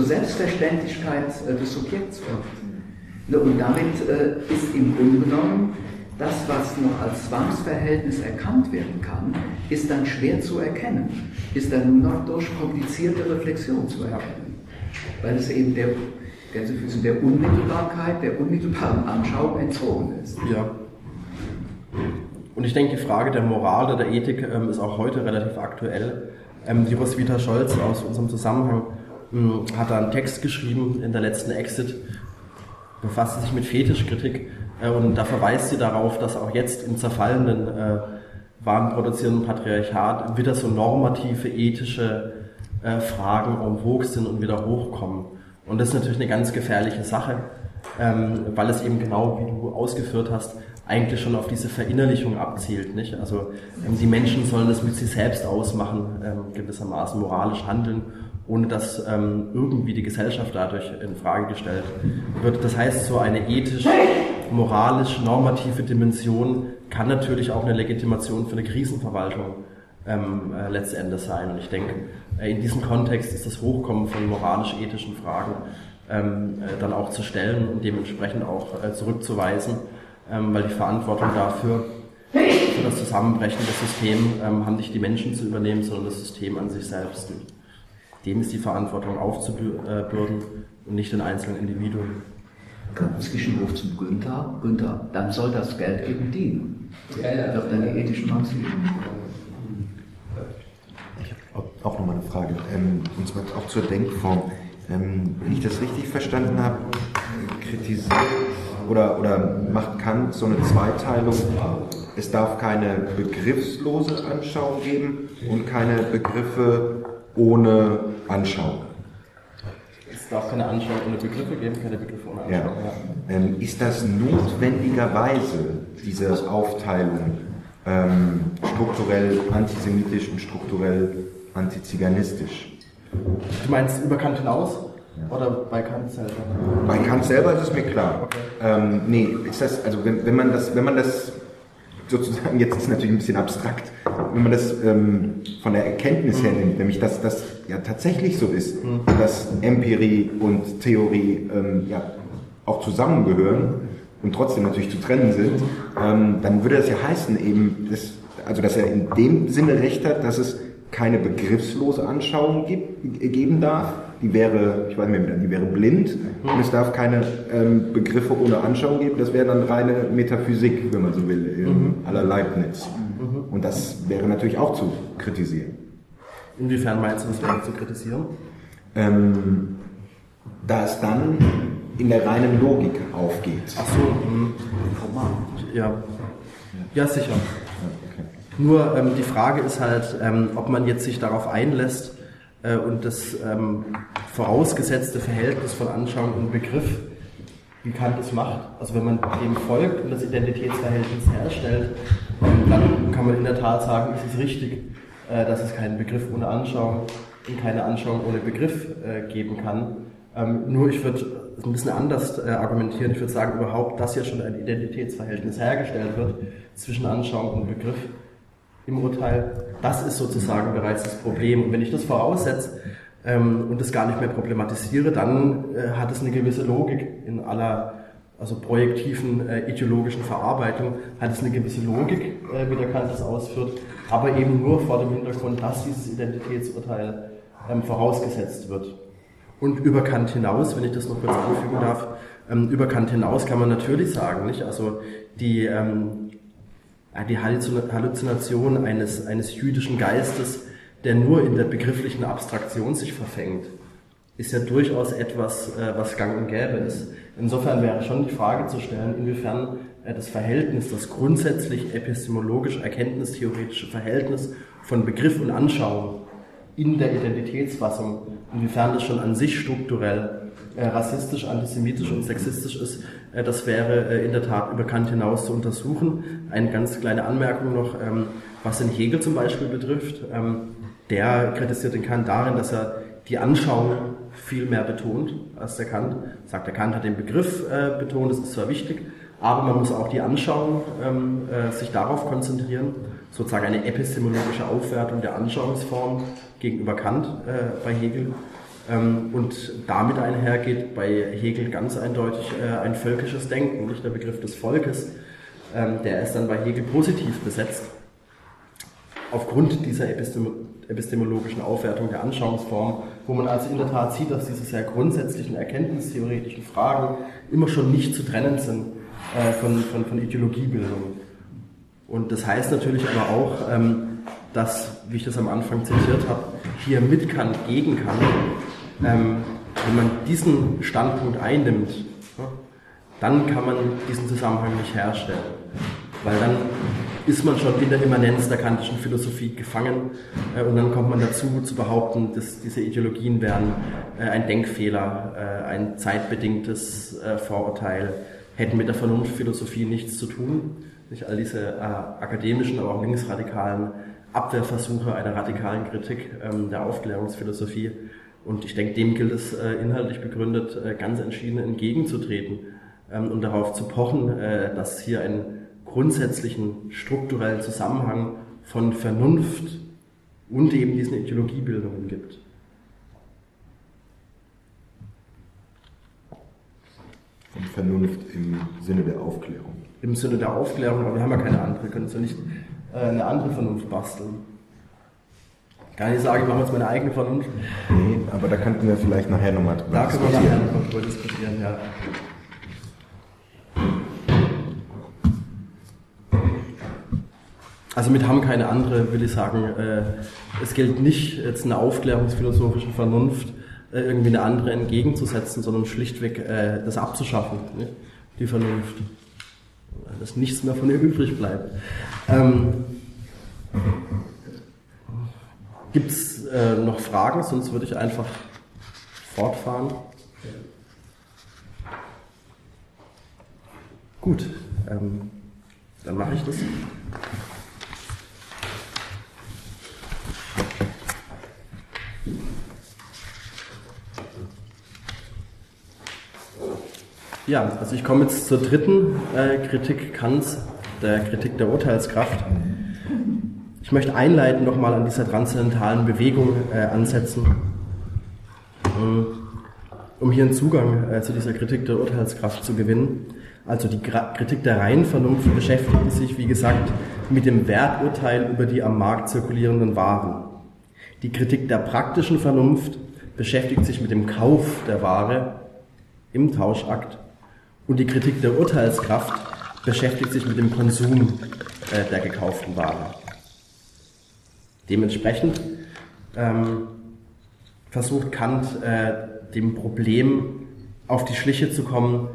des Subjekts wird. Und damit ist im Grunde genommen das, was noch als Zwangsverhältnis erkannt werden kann, ist dann schwer zu erkennen, ist dann nur noch durch komplizierte Reflexion zu erkennen, weil es eben der Unmittelbarkeit, der unmittelbaren Anschauung entzogen ist. Ja. Und ich denke, die Frage der Moral oder der Ethik ist auch heute relativ aktuell. Die Roswitha Scholz aus unserem Zusammenhang hat da einen Text geschrieben in der letzten Exit, befasst sich mit Fetischkritik und da verweist sie darauf, dass auch jetzt im zerfallenden, warenproduzierenden Patriarchat wieder so normative, ethische Fragen en vogue sind und wieder hochkommen. Und das ist natürlich eine ganz gefährliche Sache, weil es eben genau, wie du ausgeführt hast, eigentlich schon auf diese Verinnerlichung abzielt, nicht? Also die Menschen sollen das mit sich selbst ausmachen, gewissermaßen moralisch handeln, ohne dass irgendwie die Gesellschaft dadurch in Frage gestellt wird. Das heißt, so eine ethisch, moralisch, normative Dimension kann natürlich auch eine Legitimation für eine Krisenverwaltung letztendlich sein. Und ich denke, in diesem Kontext ist das Hochkommen von moralisch-ethischen Fragen dann auch zu stellen und dementsprechend auch zurückzuweisen, weil die Verantwortung dafür, für das Zusammenbrechen des Systems, haben nicht die Menschen zu übernehmen, sondern das System an sich selbst. Und dem ist die Verantwortung aufzubürden und nicht den einzelnen Individuen. Zwischenruf zum Günther. Günther, dann soll das Geld eben dienen. Wird dann die ethischen Maximen. Ich habe auch nochmal eine Frage, und zwar auch zur Denkform. Wenn ich das richtig verstanden habe, kritisiert oder macht Kant so eine Zweiteilung, es darf keine begriffslose Anschauung geben und keine Begriffe ohne Anschauung. darf keine Anschauung ohne Begriffe geben, keine Begriffe ohne Anschauung. Ja. Ist das notwendigerweise, diese Aufteilung, strukturell antisemitisch und strukturell antiziganistisch? Du meinst über Kant hinaus? Ja. Oder bei Kant selber? Bei Kant selber ist es mir klar. Okay. Nee, ist das, also wenn man das sozusagen, jetzt ist es natürlich ein bisschen abstrakt, wenn man das von der Erkenntnis her nimmt, nämlich dass das ja tatsächlich so ist, dass Empirie und Theorie ja auch zusammengehören und trotzdem natürlich zu trennen sind, dann würde das ja heißen eben, dass er in dem Sinne recht hat, dass es keine begriffslose Anschauung geben darf. Die wäre, ich weiß nicht mehr, die wäre blind und es darf keine Begriffe ohne Anschauung geben. Das wäre dann reine Metaphysik, wenn man so will, à la Leibniz. Und das wäre natürlich auch zu kritisieren. Inwiefern meinst du, das wäre zu kritisieren? Da es dann in der reinen Logik aufgeht. Ach so, ja, sicher. Okay. Nur die Frage ist halt, ob man jetzt sich darauf einlässt und das vorausgesetzte Verhältnis von Anschauung und Begriff, wie Kant es macht. Also wenn man dem folgt und das Identitätsverhältnis herstellt, dann kann man in der Tat sagen, es ist richtig, dass es keinen Begriff ohne Anschauung und keine Anschauung ohne Begriff geben kann. Nur ich würde ein bisschen anders argumentieren. Ich würde sagen, überhaupt, dass hier schon ein Identitätsverhältnis hergestellt wird zwischen Anschauung und Begriff im Urteil, das ist sozusagen bereits das Problem. Und wenn ich das voraussetze und das gar nicht mehr problematisiere, dann hat es eine gewisse Logik in aller, also projektiven, ideologischen Verarbeitung, hat es eine gewisse Logik, wie der Kant das ausführt, aber eben nur vor dem Hintergrund, dass dieses Identitätsurteil vorausgesetzt wird. Und über Kant hinaus, wenn ich das noch kurz anfügen darf, über Kant hinaus kann man natürlich sagen, nicht? Also die Halluzination eines jüdischen Geistes, der nur in der begrifflichen Abstraktion sich verfängt, ist ja durchaus etwas, was gang und gäbe ist. Insofern wäre schon die Frage zu stellen, inwiefern das Verhältnis, das grundsätzlich epistemologisch-erkenntnistheoretische Verhältnis von Begriff und Anschauung in der Identitätsfassung, inwiefern das schon an sich strukturell rassistisch, antisemitisch und sexistisch ist, das wäre in der Tat über Kant hinaus zu untersuchen. Eine ganz kleine Anmerkung noch, was den Hegel zum Beispiel betrifft. Der kritisiert den Kant darin, dass er die Anschauung viel mehr betont als der Kant. Sagt, der Kant hat den Begriff betont, das ist zwar wichtig, aber man muss auch die Anschauung sich darauf konzentrieren, sozusagen eine epistemologische Aufwertung der Anschauungsform gegenüber Kant bei Hegel. Und damit einhergeht bei Hegel ganz eindeutig ein völkisches Denken, nicht der Begriff des Volkes, der ist dann bei Hegel positiv besetzt. Aufgrund dieser epistemologischen Aufwertung der Anschauungsform, wo man also in der Tat sieht, dass diese sehr grundsätzlichen erkenntnistheoretischen Fragen immer schon nicht zu trennen sind von Ideologiebildung. Und das heißt natürlich aber auch, dass, wie ich das am Anfang zitiert habe, hier mit Kant gegen Kant, wenn man diesen Standpunkt einnimmt, dann kann man diesen Zusammenhang nicht herstellen. Weil dann ist man schon in der Immanenz der kantischen Philosophie gefangen und dann kommt man dazu zu behaupten, dass diese Ideologien wären ein Denkfehler, ein zeitbedingtes Vorurteil, hätten mit der Vernunftphilosophie nichts zu tun. Nicht all diese akademischen, aber auch linksradikalen Abwehrversuche einer radikalen Kritik der Aufklärungsphilosophie. Und ich denke, dem gilt es inhaltlich begründet, ganz entschieden entgegenzutreten und darauf zu pochen, dass es hier einen grundsätzlichen strukturellen Zusammenhang von Vernunft und eben diesen Ideologiebildungen gibt. Von Vernunft im Sinne der Aufklärung. Im Sinne der Aufklärung, aber wir haben ja keine andere, wir können uns ja nicht eine andere Vernunft basteln. Kann ich sagen, ich mache jetzt meine eigene Vernunft. Nee, aber da könnten wir vielleicht nachher nochmal drüber diskutieren. Da können wir nachher noch drüber diskutieren, ja. Also mit haben keine andere, will ich sagen, es gilt nicht, jetzt einer aufklärungsphilosophischen Vernunft irgendwie eine andere entgegenzusetzen, sondern schlichtweg das abzuschaffen, nicht? Die Vernunft. Dass nichts mehr von ihr übrig bleibt. Gibt es noch Fragen? Sonst würde ich einfach fortfahren. Gut, dann mache ich das. Ja, also ich komme jetzt zur dritten Kritik Kants, der Kritik der Urteilskraft. Ich möchte einleitend nochmal an dieser transzendentalen Bewegung ansetzen, um hier einen Zugang zu dieser Kritik der Urteilskraft zu gewinnen. Also die Kritik der reinen Vernunft beschäftigt sich, wie gesagt, mit dem Werturteil über die am Markt zirkulierenden Waren. Die Kritik der praktischen Vernunft beschäftigt sich mit dem Kauf der Ware im Tauschakt. Und die Kritik der Urteilskraft beschäftigt sich mit dem Konsum der gekauften Ware. Dementsprechend versucht Kant, dem Problem auf die Schliche zu kommen,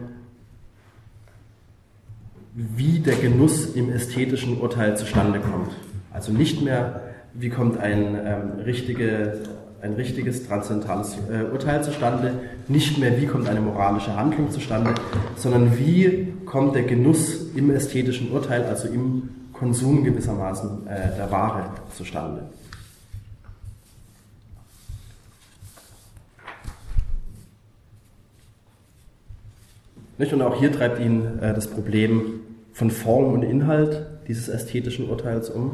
wie der Genuss im ästhetischen Urteil zustande kommt. Also nicht mehr, wie kommt ein richtiges transzendentales Urteil zustande, nicht mehr, wie kommt eine moralische Handlung zustande, sondern wie kommt der Genuss im ästhetischen Urteil, also im Konsum gewissermaßen der Ware zustande. Nicht? Und auch hier treibt ihn das Problem von Form und Inhalt dieses ästhetischen Urteils um.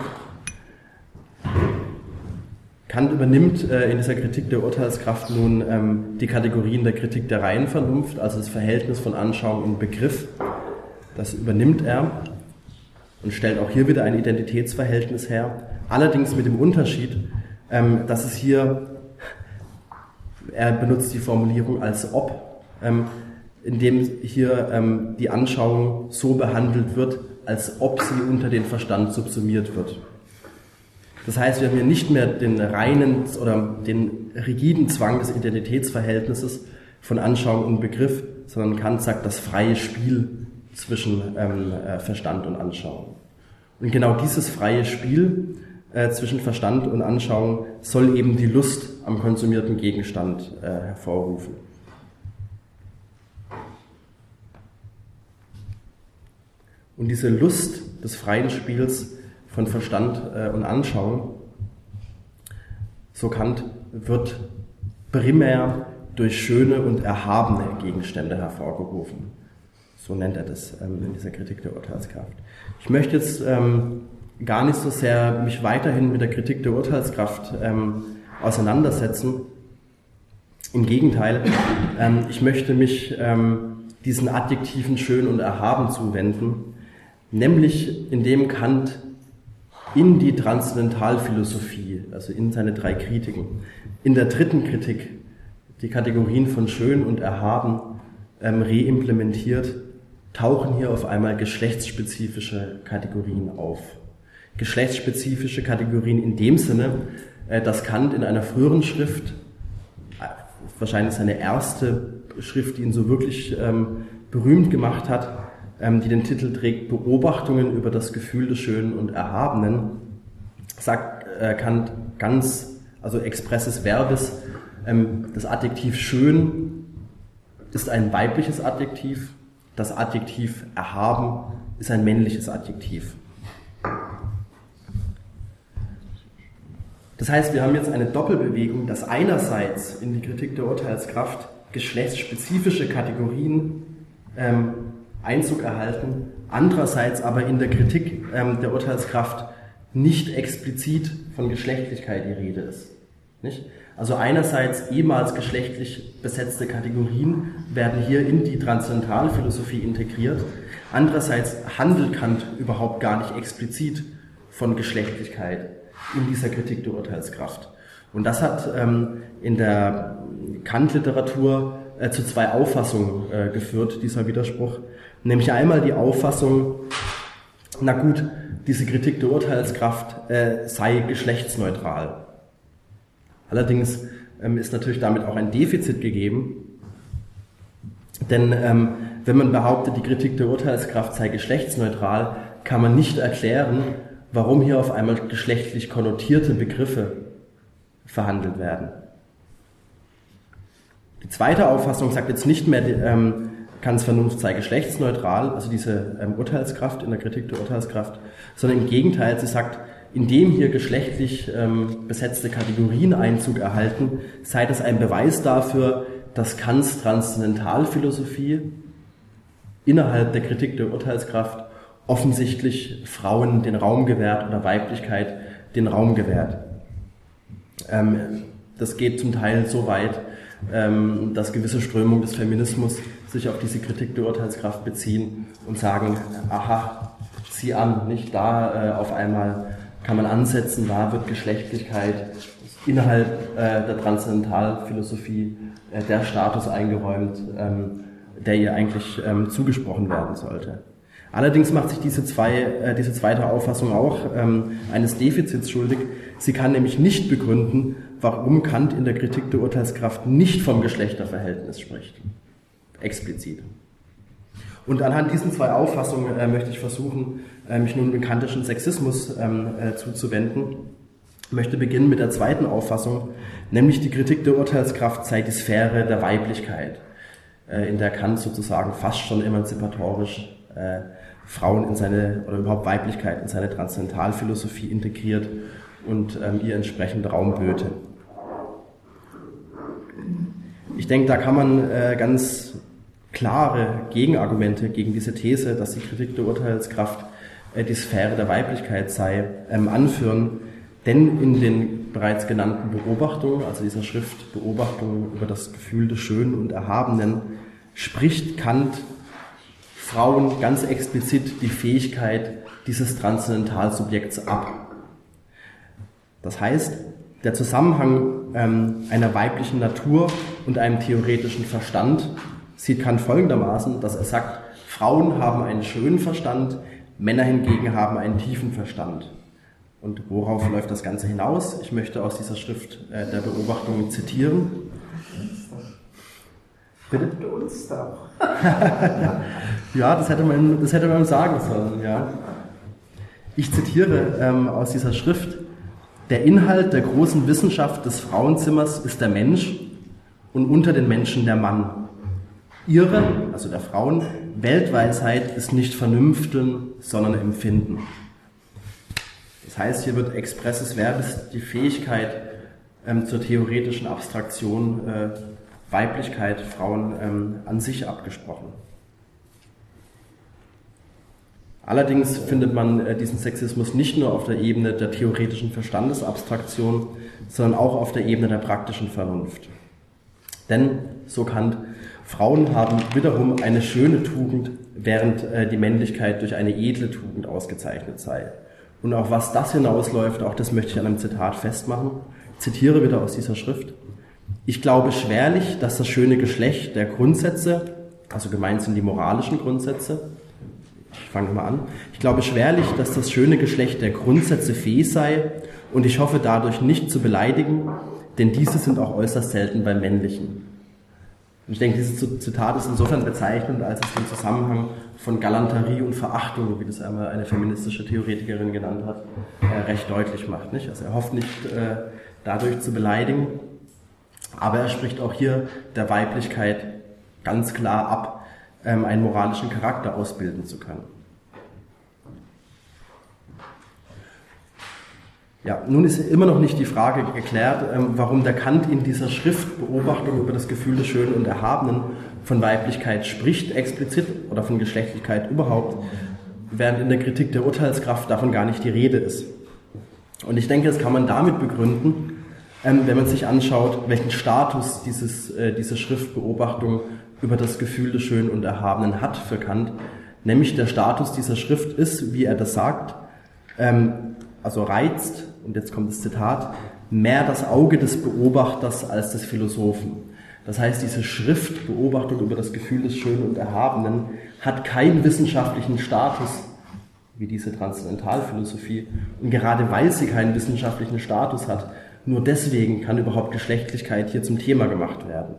Kant übernimmt in dieser Kritik der Urteilskraft nun die Kategorien der Kritik der reinen Vernunft, also das Verhältnis von Anschauung und Begriff. Das übernimmt er und stellt auch hier wieder ein Identitätsverhältnis her. Allerdings mit dem Unterschied, dass es hier, er benutzt die Formulierung als ob, indem hier die Anschauung so behandelt wird, als ob sie unter den Verstand subsumiert wird. Das heißt, wir haben hier nicht mehr den reinen oder den rigiden Zwang des Identitätsverhältnisses von Anschauung und Begriff, sondern Kant sagt das freie Spiel zwischen Verstand und Anschauung. Und genau dieses freie Spiel zwischen Verstand und Anschauung soll eben die Lust am konsumierten Gegenstand hervorrufen. Und diese Lust des freien Spiels von Verstand und Anschauung, so Kant, wird primär durch schöne und erhabene Gegenstände hervorgerufen. So nennt er das in dieser Kritik der Urteilskraft. Ich möchte jetzt gar nicht so sehr mich weiterhin mit der Kritik der Urteilskraft auseinandersetzen. Im Gegenteil, ich möchte mich diesen Adjektiven schön und erhaben zuwenden, nämlich indem Kant in die Transzendentalphilosophie, also in seine 3 Kritiken, in der dritten Kritik die Kategorien von schön und erhaben reimplementiert, tauchen hier auf einmal geschlechtsspezifische Kategorien auf. Geschlechtsspezifische Kategorien in dem Sinne, dass Kant in einer früheren Schrift, wahrscheinlich seine erste Schrift, die ihn so wirklich berühmt gemacht hat, die den Titel trägt Beobachtungen über das Gefühl des Schönen und Erhabenen, sagt Kant ganz, also expresses Verbis, das Adjektiv schön ist ein weibliches Adjektiv, das Adjektiv erhaben ist ein männliches Adjektiv. Das heißt, wir haben jetzt eine Doppelbewegung, dass einerseits in die Kritik der Urteilskraft geschlechtsspezifische Kategorien Einzug erhalten, andererseits aber in der Kritik der Urteilskraft nicht explizit von Geschlechtlichkeit die Rede ist. Nicht? Also einerseits ehemals geschlechtlich besetzte Kategorien werden hier in die Transzendentalphilosophie integriert, andererseits handelt Kant überhaupt gar nicht explizit von Geschlechtlichkeit in dieser Kritik der Urteilskraft. Und das hat in der Kant-Literatur zu 2 Auffassungen geführt, dieser Widerspruch. Nämlich einmal die Auffassung, na gut, diese Kritik der Urteilskraft sei geschlechtsneutral. Allerdings ist natürlich damit auch ein Defizit gegeben, denn wenn man behauptet, die Kritik der Urteilskraft sei geschlechtsneutral, kann man nicht erklären, warum hier auf einmal geschlechtlich konnotierte Begriffe verhandelt werden. Die zweite Auffassung sagt jetzt nicht mehr, Kants Vernunft sei geschlechtsneutral, also diese Urteilskraft in der Kritik der Urteilskraft, sondern im Gegenteil, sie sagt, indem hier geschlechtlich besetzte Kategorien Einzug erhalten, sei das ein Beweis dafür, dass Kants Transzendentalphilosophie innerhalb der Kritik der Urteilskraft offensichtlich Frauen den Raum gewährt oder Weiblichkeit den Raum gewährt. Das geht zum Teil so weit, dass gewisse Strömungen des Feminismus sich auf diese Kritik der Urteilskraft beziehen und sagen, aha, sieh an, nicht da auf einmal kann man ansetzen, da wird Geschlechtlichkeit innerhalb der Transzendentalphilosophie der Status eingeräumt, der ihr eigentlich zugesprochen werden sollte. Allerdings macht sich diese zweite Auffassung auch eines Defizits schuldig. Sie kann nämlich nicht begründen, warum Kant in der Kritik der Urteilskraft nicht vom Geschlechterverhältnis spricht. Explizit. Und anhand diesen zwei Auffassungen möchte ich versuchen, mich nun dem kantischen Sexismus zuzuwenden. Ich möchte beginnen mit der zweiten Auffassung, nämlich die Kritik der Urteilskraft sei die Sphäre der Weiblichkeit, in der Kant sozusagen fast schon emanzipatorisch Frauen in seine, oder überhaupt Weiblichkeit in seine Transzendentalphilosophie integriert und ihr entsprechend Raum böte. Ich denke, da kann man ganz klare Gegenargumente gegen diese These, dass die Kritik der Urteilskraft die Sphäre der Weiblichkeit sei, anführen. Denn in den bereits genannten Beobachtungen, also dieser Schrift Beobachtungen über das Gefühl des Schönen und Erhabenen, spricht Kant Frauen ganz explizit die Fähigkeit dieses Transzendentalsubjekts ab. Das heißt, der Zusammenhang einer weiblichen Natur und einem theoretischen Verstand sieht Kant folgendermaßen, dass er sagt, Frauen haben einen schönen Verstand, Männer hingegen haben einen tiefen Verstand. Und worauf läuft das Ganze hinaus? Ich möchte aus dieser Schrift der Beobachtungen zitieren. Bitte? Uns doch. Ja, das hätte man sagen sollen. Ja. Ich zitiere aus dieser Schrift: Der Inhalt der großen Wissenschaft des Frauenzimmers ist der Mensch und unter den Menschen der Mann. Ihre, also der Frauen, Weltweisheit ist nicht Vernünften, sondern Empfinden. Das heißt, hier wird expresses verbis die Fähigkeit zur theoretischen Abstraktion Weiblichkeit, Frauen an sich abgesprochen. Allerdings findet man diesen Sexismus nicht nur auf der Ebene der theoretischen Verstandesabstraktion, sondern auch auf der Ebene der praktischen Vernunft. Denn, so Kant, Frauen haben wiederum eine schöne Tugend, während die Männlichkeit durch eine edle Tugend ausgezeichnet sei. Und auf was das hinausläuft, auch das möchte ich an einem Zitat festmachen. Ich zitiere wieder aus dieser Schrift. Ich glaube schwerlich, dass das schöne Geschlecht der Grundsätze, also gemeint sind die moralischen Grundsätze, ich fange mal an, ich glaube schwerlich, dass das schöne Geschlecht der Grundsätze fähig sei und ich hoffe dadurch nicht zu beleidigen, denn diese sind auch äußerst selten beim Männlichen. Und ich denke, dieses Zitat ist insofern bezeichnend, als es den Zusammenhang von Galanterie und Verachtung, wie das einmal eine feministische Theoretikerin genannt hat, recht deutlich macht. Nicht? Also er hofft nicht dadurch zu beleidigen, aber er spricht auch hier der Weiblichkeit ganz klar ab, einen moralischen Charakter ausbilden zu können. Ja, nun ist immer noch nicht die Frage geklärt, warum der Kant in dieser Schrift Beobachtung über das Gefühl des Schönen und Erhabenen von Weiblichkeit spricht, explizit, oder von Geschlechtlichkeit überhaupt, während in der Kritik der Urteilskraft davon gar nicht die Rede ist. Und ich denke, das kann man damit begründen, wenn man sich anschaut, welchen Status diese Schrift Beobachtung über das Gefühl des Schönen und Erhabenen hat für Kant. Nämlich der Status dieser Schrift ist, wie er das sagt, also reizt, und jetzt kommt das Zitat, mehr das Auge des Beobachters als des Philosophen. Das heißt, diese Schrift, Beobachtung über das Gefühl des Schönen und Erhabenen, hat keinen wissenschaftlichen Status, wie diese Transzendentalphilosophie. Und gerade weil sie keinen wissenschaftlichen Status hat, nur deswegen kann überhaupt Geschlechtlichkeit hier zum Thema gemacht werden.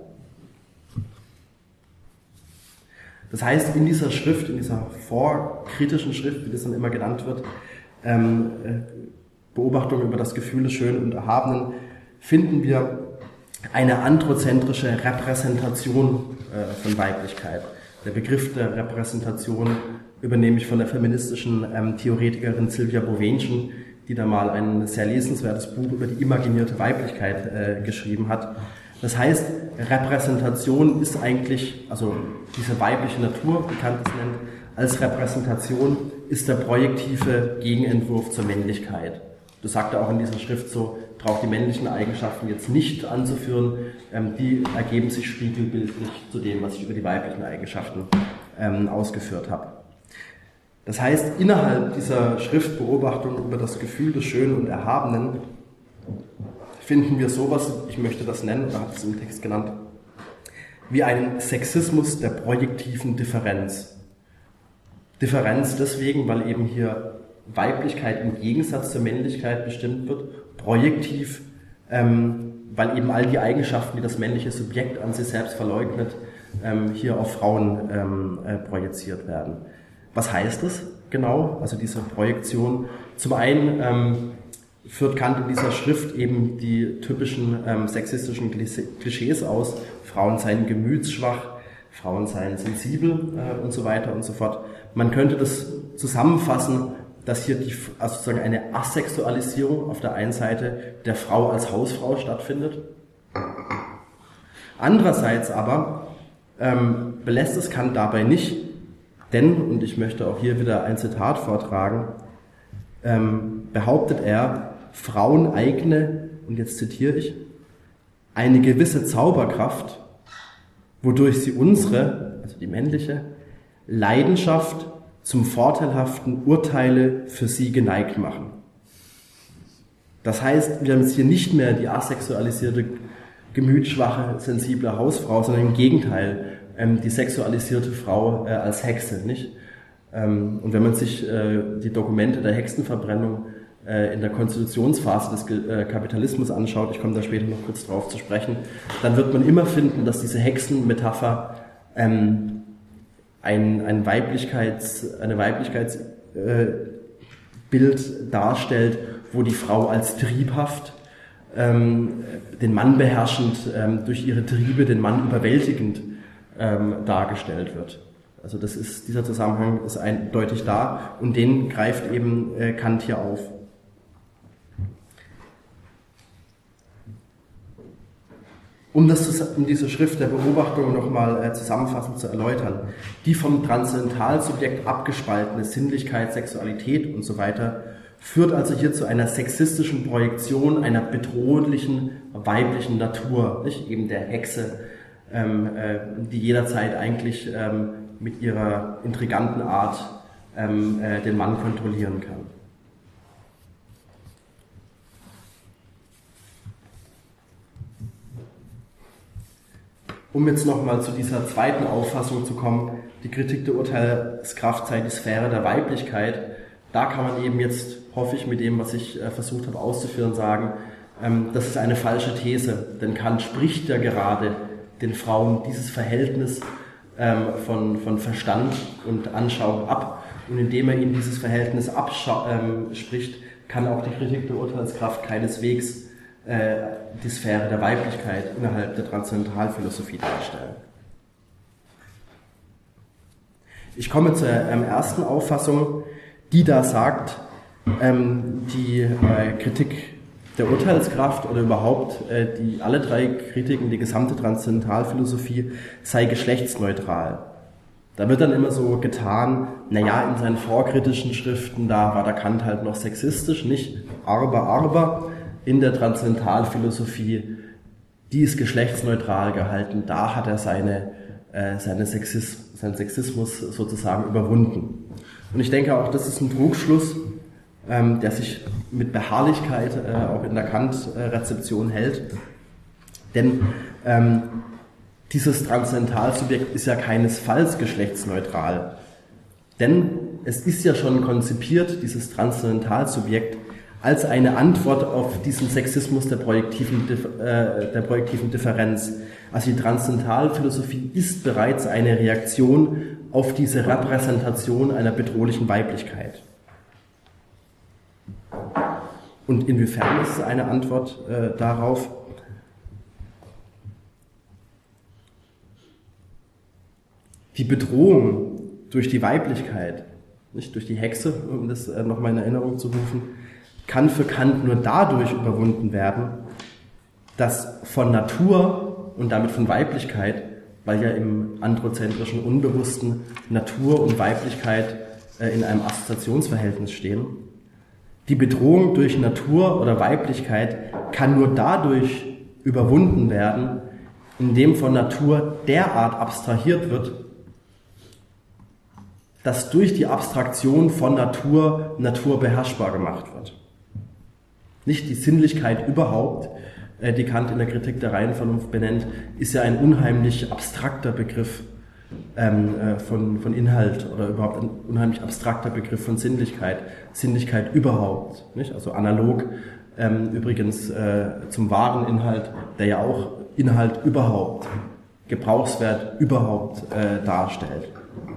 Das heißt, in dieser Schrift, in dieser vorkritischen Schrift, wie das dann immer genannt wird, Beobachtung über das Gefühl des Schönen und Erhabenen, finden wir eine androzentrische Repräsentation von Weiblichkeit. Der Begriff der Repräsentation übernehme ich von der feministischen Theoretikerin Sylvia Bovenschen, die da mal ein sehr lesenswertes Buch über die imaginierte Weiblichkeit geschrieben hat. Das heißt, Repräsentation ist eigentlich, also diese weibliche Natur, wie Kant es nennt, als Repräsentation ist der projektive Gegenentwurf zur Männlichkeit. Das sagt er auch in dieser Schrift so, braucht die männlichen Eigenschaften jetzt nicht anzuführen, die ergeben sich spiegelbildlich zu dem, was ich über die weiblichen Eigenschaften ausgeführt habe. Das heißt, innerhalb dieser Schriftbeobachtung über das Gefühl des Schönen und Erhabenen finden wir sowas, ich möchte das nennen, oder habe es im Text genannt, wie einen Sexismus der projektiven Differenz. Differenz deswegen, weil eben hier Weiblichkeit im Gegensatz zur Männlichkeit bestimmt wird, projektiv, weil eben all die Eigenschaften, die das männliche Subjekt an sich selbst verleugnet, hier auf Frauen projiziert werden. Was heißt das genau, also diese Projektion? Zum einen führt Kant in dieser Schrift eben die typischen sexistischen Klischees aus, Frauen seien gemütsschwach, Frauen seien sensibel und so weiter und so fort. Man könnte das zusammenfassen, dass hier also sozusagen eine Asexualisierung auf der einen Seite der Frau als Hausfrau stattfindet. Andererseits aber belässt es Kant dabei nicht, denn, und ich möchte auch hier wieder ein Zitat vortragen, behauptet er, Frauen eigne, und jetzt zitiere ich, eine gewisse Zauberkraft, wodurch sie unsere, also die männliche, Leidenschaft zum vorteilhaften Urteile für sie geneigt machen. Das heißt, wir haben jetzt hier nicht mehr die asexualisierte, gemütsschwache, sensible Hausfrau, sondern im Gegenteil, die sexualisierte Frau als Hexe, nicht? Und wenn man sich die Dokumente der Hexenverbrennung in der Konstitutionsphase des Kapitalismus anschaut, ich komme da später noch kurz drauf zu sprechen, dann wird man immer finden, dass diese Hexenmetapher ein Weiblichkeitsbild darstellt, wo die Frau als triebhaft, den Mann beherrschend, durch ihre Triebe den Mann überwältigend dargestellt wird. Also dieser Zusammenhang ist eindeutig da und den greift eben Kant hier auf. Um diese Schrift der Beobachtung nochmal zusammenfassend zu erläutern, die vom Transzendentalsubjekt abgespaltene Sinnlichkeit, Sexualität und so weiter führt also hier zu einer sexistischen Projektion einer bedrohlichen weiblichen Natur, nicht? Eben der Hexe, die jederzeit eigentlich mit ihrer intriganten Art den Mann kontrollieren kann. Um jetzt nochmal zu dieser zweiten Auffassung zu kommen, die Kritik der Urteilskraft sei die Sphäre der Weiblichkeit, da kann man eben jetzt, hoffe ich, mit dem, was ich versucht habe auszuführen, sagen, das ist eine falsche These, denn Kant spricht ja gerade den Frauen dieses Verhältnis von Verstand und Anschauung ab, und indem er ihnen dieses Verhältnis abspricht, kann auch die Kritik der Urteilskraft keineswegs die Sphäre der Weiblichkeit innerhalb der Transzendentalphilosophie darstellen. Ich komme zur ersten Auffassung, die da sagt, die Kritik der Urteilskraft oder überhaupt alle drei Kritiken, die gesamte Transzendentalphilosophie sei geschlechtsneutral. Da wird dann immer so getan, naja, in seinen vorkritischen Schriften, da war der Kant halt noch sexistisch, nicht aber in der Transzendentalphilosophie, die ist geschlechtsneutral gehalten, da hat er seinen Sexismus sozusagen überwunden. Und ich denke auch, das ist ein Trugschluss, der sich mit Beharrlichkeit auch in der Kant-Rezeption hält. Denn dieses Transzendentalsubjekt ist ja keinesfalls geschlechtsneutral. Denn es ist ja schon konzipiert, dieses Transzendentalsubjekt, als eine Antwort auf diesen Sexismus der projektiven Differenz. Also die Transzendentalphilosophie ist bereits eine Reaktion auf diese Repräsentation einer bedrohlichen Weiblichkeit. Und inwiefern ist es eine Antwort darauf? Die Bedrohung durch die Weiblichkeit, nicht durch die Hexe, um das nochmal in Erinnerung zu rufen, kann für Kant nur dadurch überwunden werden, dass von Natur und damit von Weiblichkeit, weil ja im androzentrischen Unbewussten Natur und Weiblichkeit in einem Assoziationsverhältnis stehen, die Bedrohung durch Natur oder Weiblichkeit kann nur dadurch überwunden werden, indem von Natur derart abstrahiert wird, dass durch die Abstraktion von Natur beherrschbar gemacht wird. Nicht die Sinnlichkeit überhaupt, die Kant in der Kritik der Reihenvernunft benennt, ist ja ein unheimlich abstrakter Begriff von Inhalt oder überhaupt ein unheimlich abstrakter Begriff von Sinnlichkeit. Sinnlichkeit überhaupt, nicht? Also analog übrigens zum wahren Inhalt, der ja auch Inhalt überhaupt, Gebrauchswert überhaupt darstellt.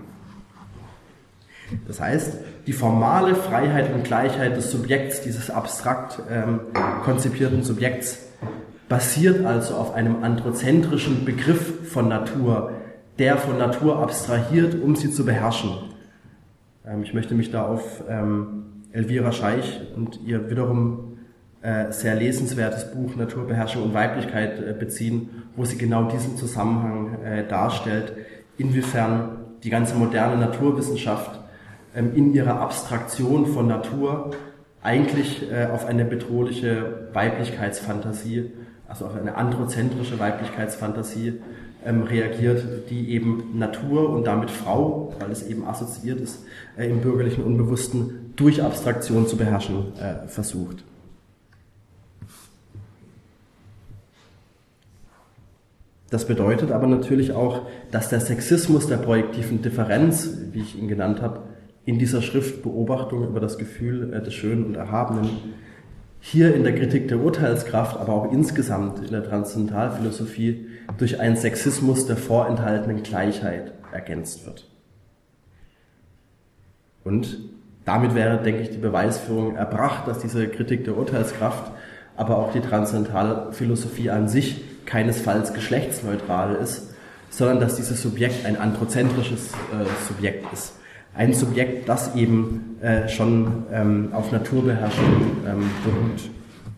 Das heißt, die formale Freiheit und Gleichheit des Subjekts, dieses abstrakt konzipierten Subjekts, basiert also auf einem androzentrischen Begriff von Natur, der von Natur abstrahiert, um sie zu beherrschen. Ich möchte mich da auf Elvira Scheich und ihr wiederum sehr lesenswertes Buch Naturbeherrschung und Weiblichkeit beziehen, wo sie genau diesen Zusammenhang darstellt, inwiefern die ganze moderne Naturwissenschaft in ihrer Abstraktion von Natur eigentlich auf eine bedrohliche Weiblichkeitsfantasie, also auf eine androzentrische Weiblichkeitsfantasie reagiert, die eben Natur und damit Frau, weil es eben assoziiert ist, im bürgerlichen Unbewussten durch Abstraktion zu beherrschen versucht. Das bedeutet aber natürlich auch, dass der Sexismus der projektiven Differenz, wie ich ihn genannt habe, in dieser Schrift Beobachtung über das Gefühl des Schönen und Erhabenen hier in der Kritik der Urteilskraft, aber auch insgesamt in der Transzendentalphilosophie durch einen Sexismus der vorenthaltenen Gleichheit ergänzt wird. Und damit wäre, denke ich, die Beweisführung erbracht, dass diese Kritik der Urteilskraft, aber auch die Transzendentalphilosophie an sich keinesfalls geschlechtsneutral ist, sondern dass dieses Subjekt ein androzentrisches Subjekt ist. Ein Subjekt, das eben schon auf Naturbeherrschung beruht.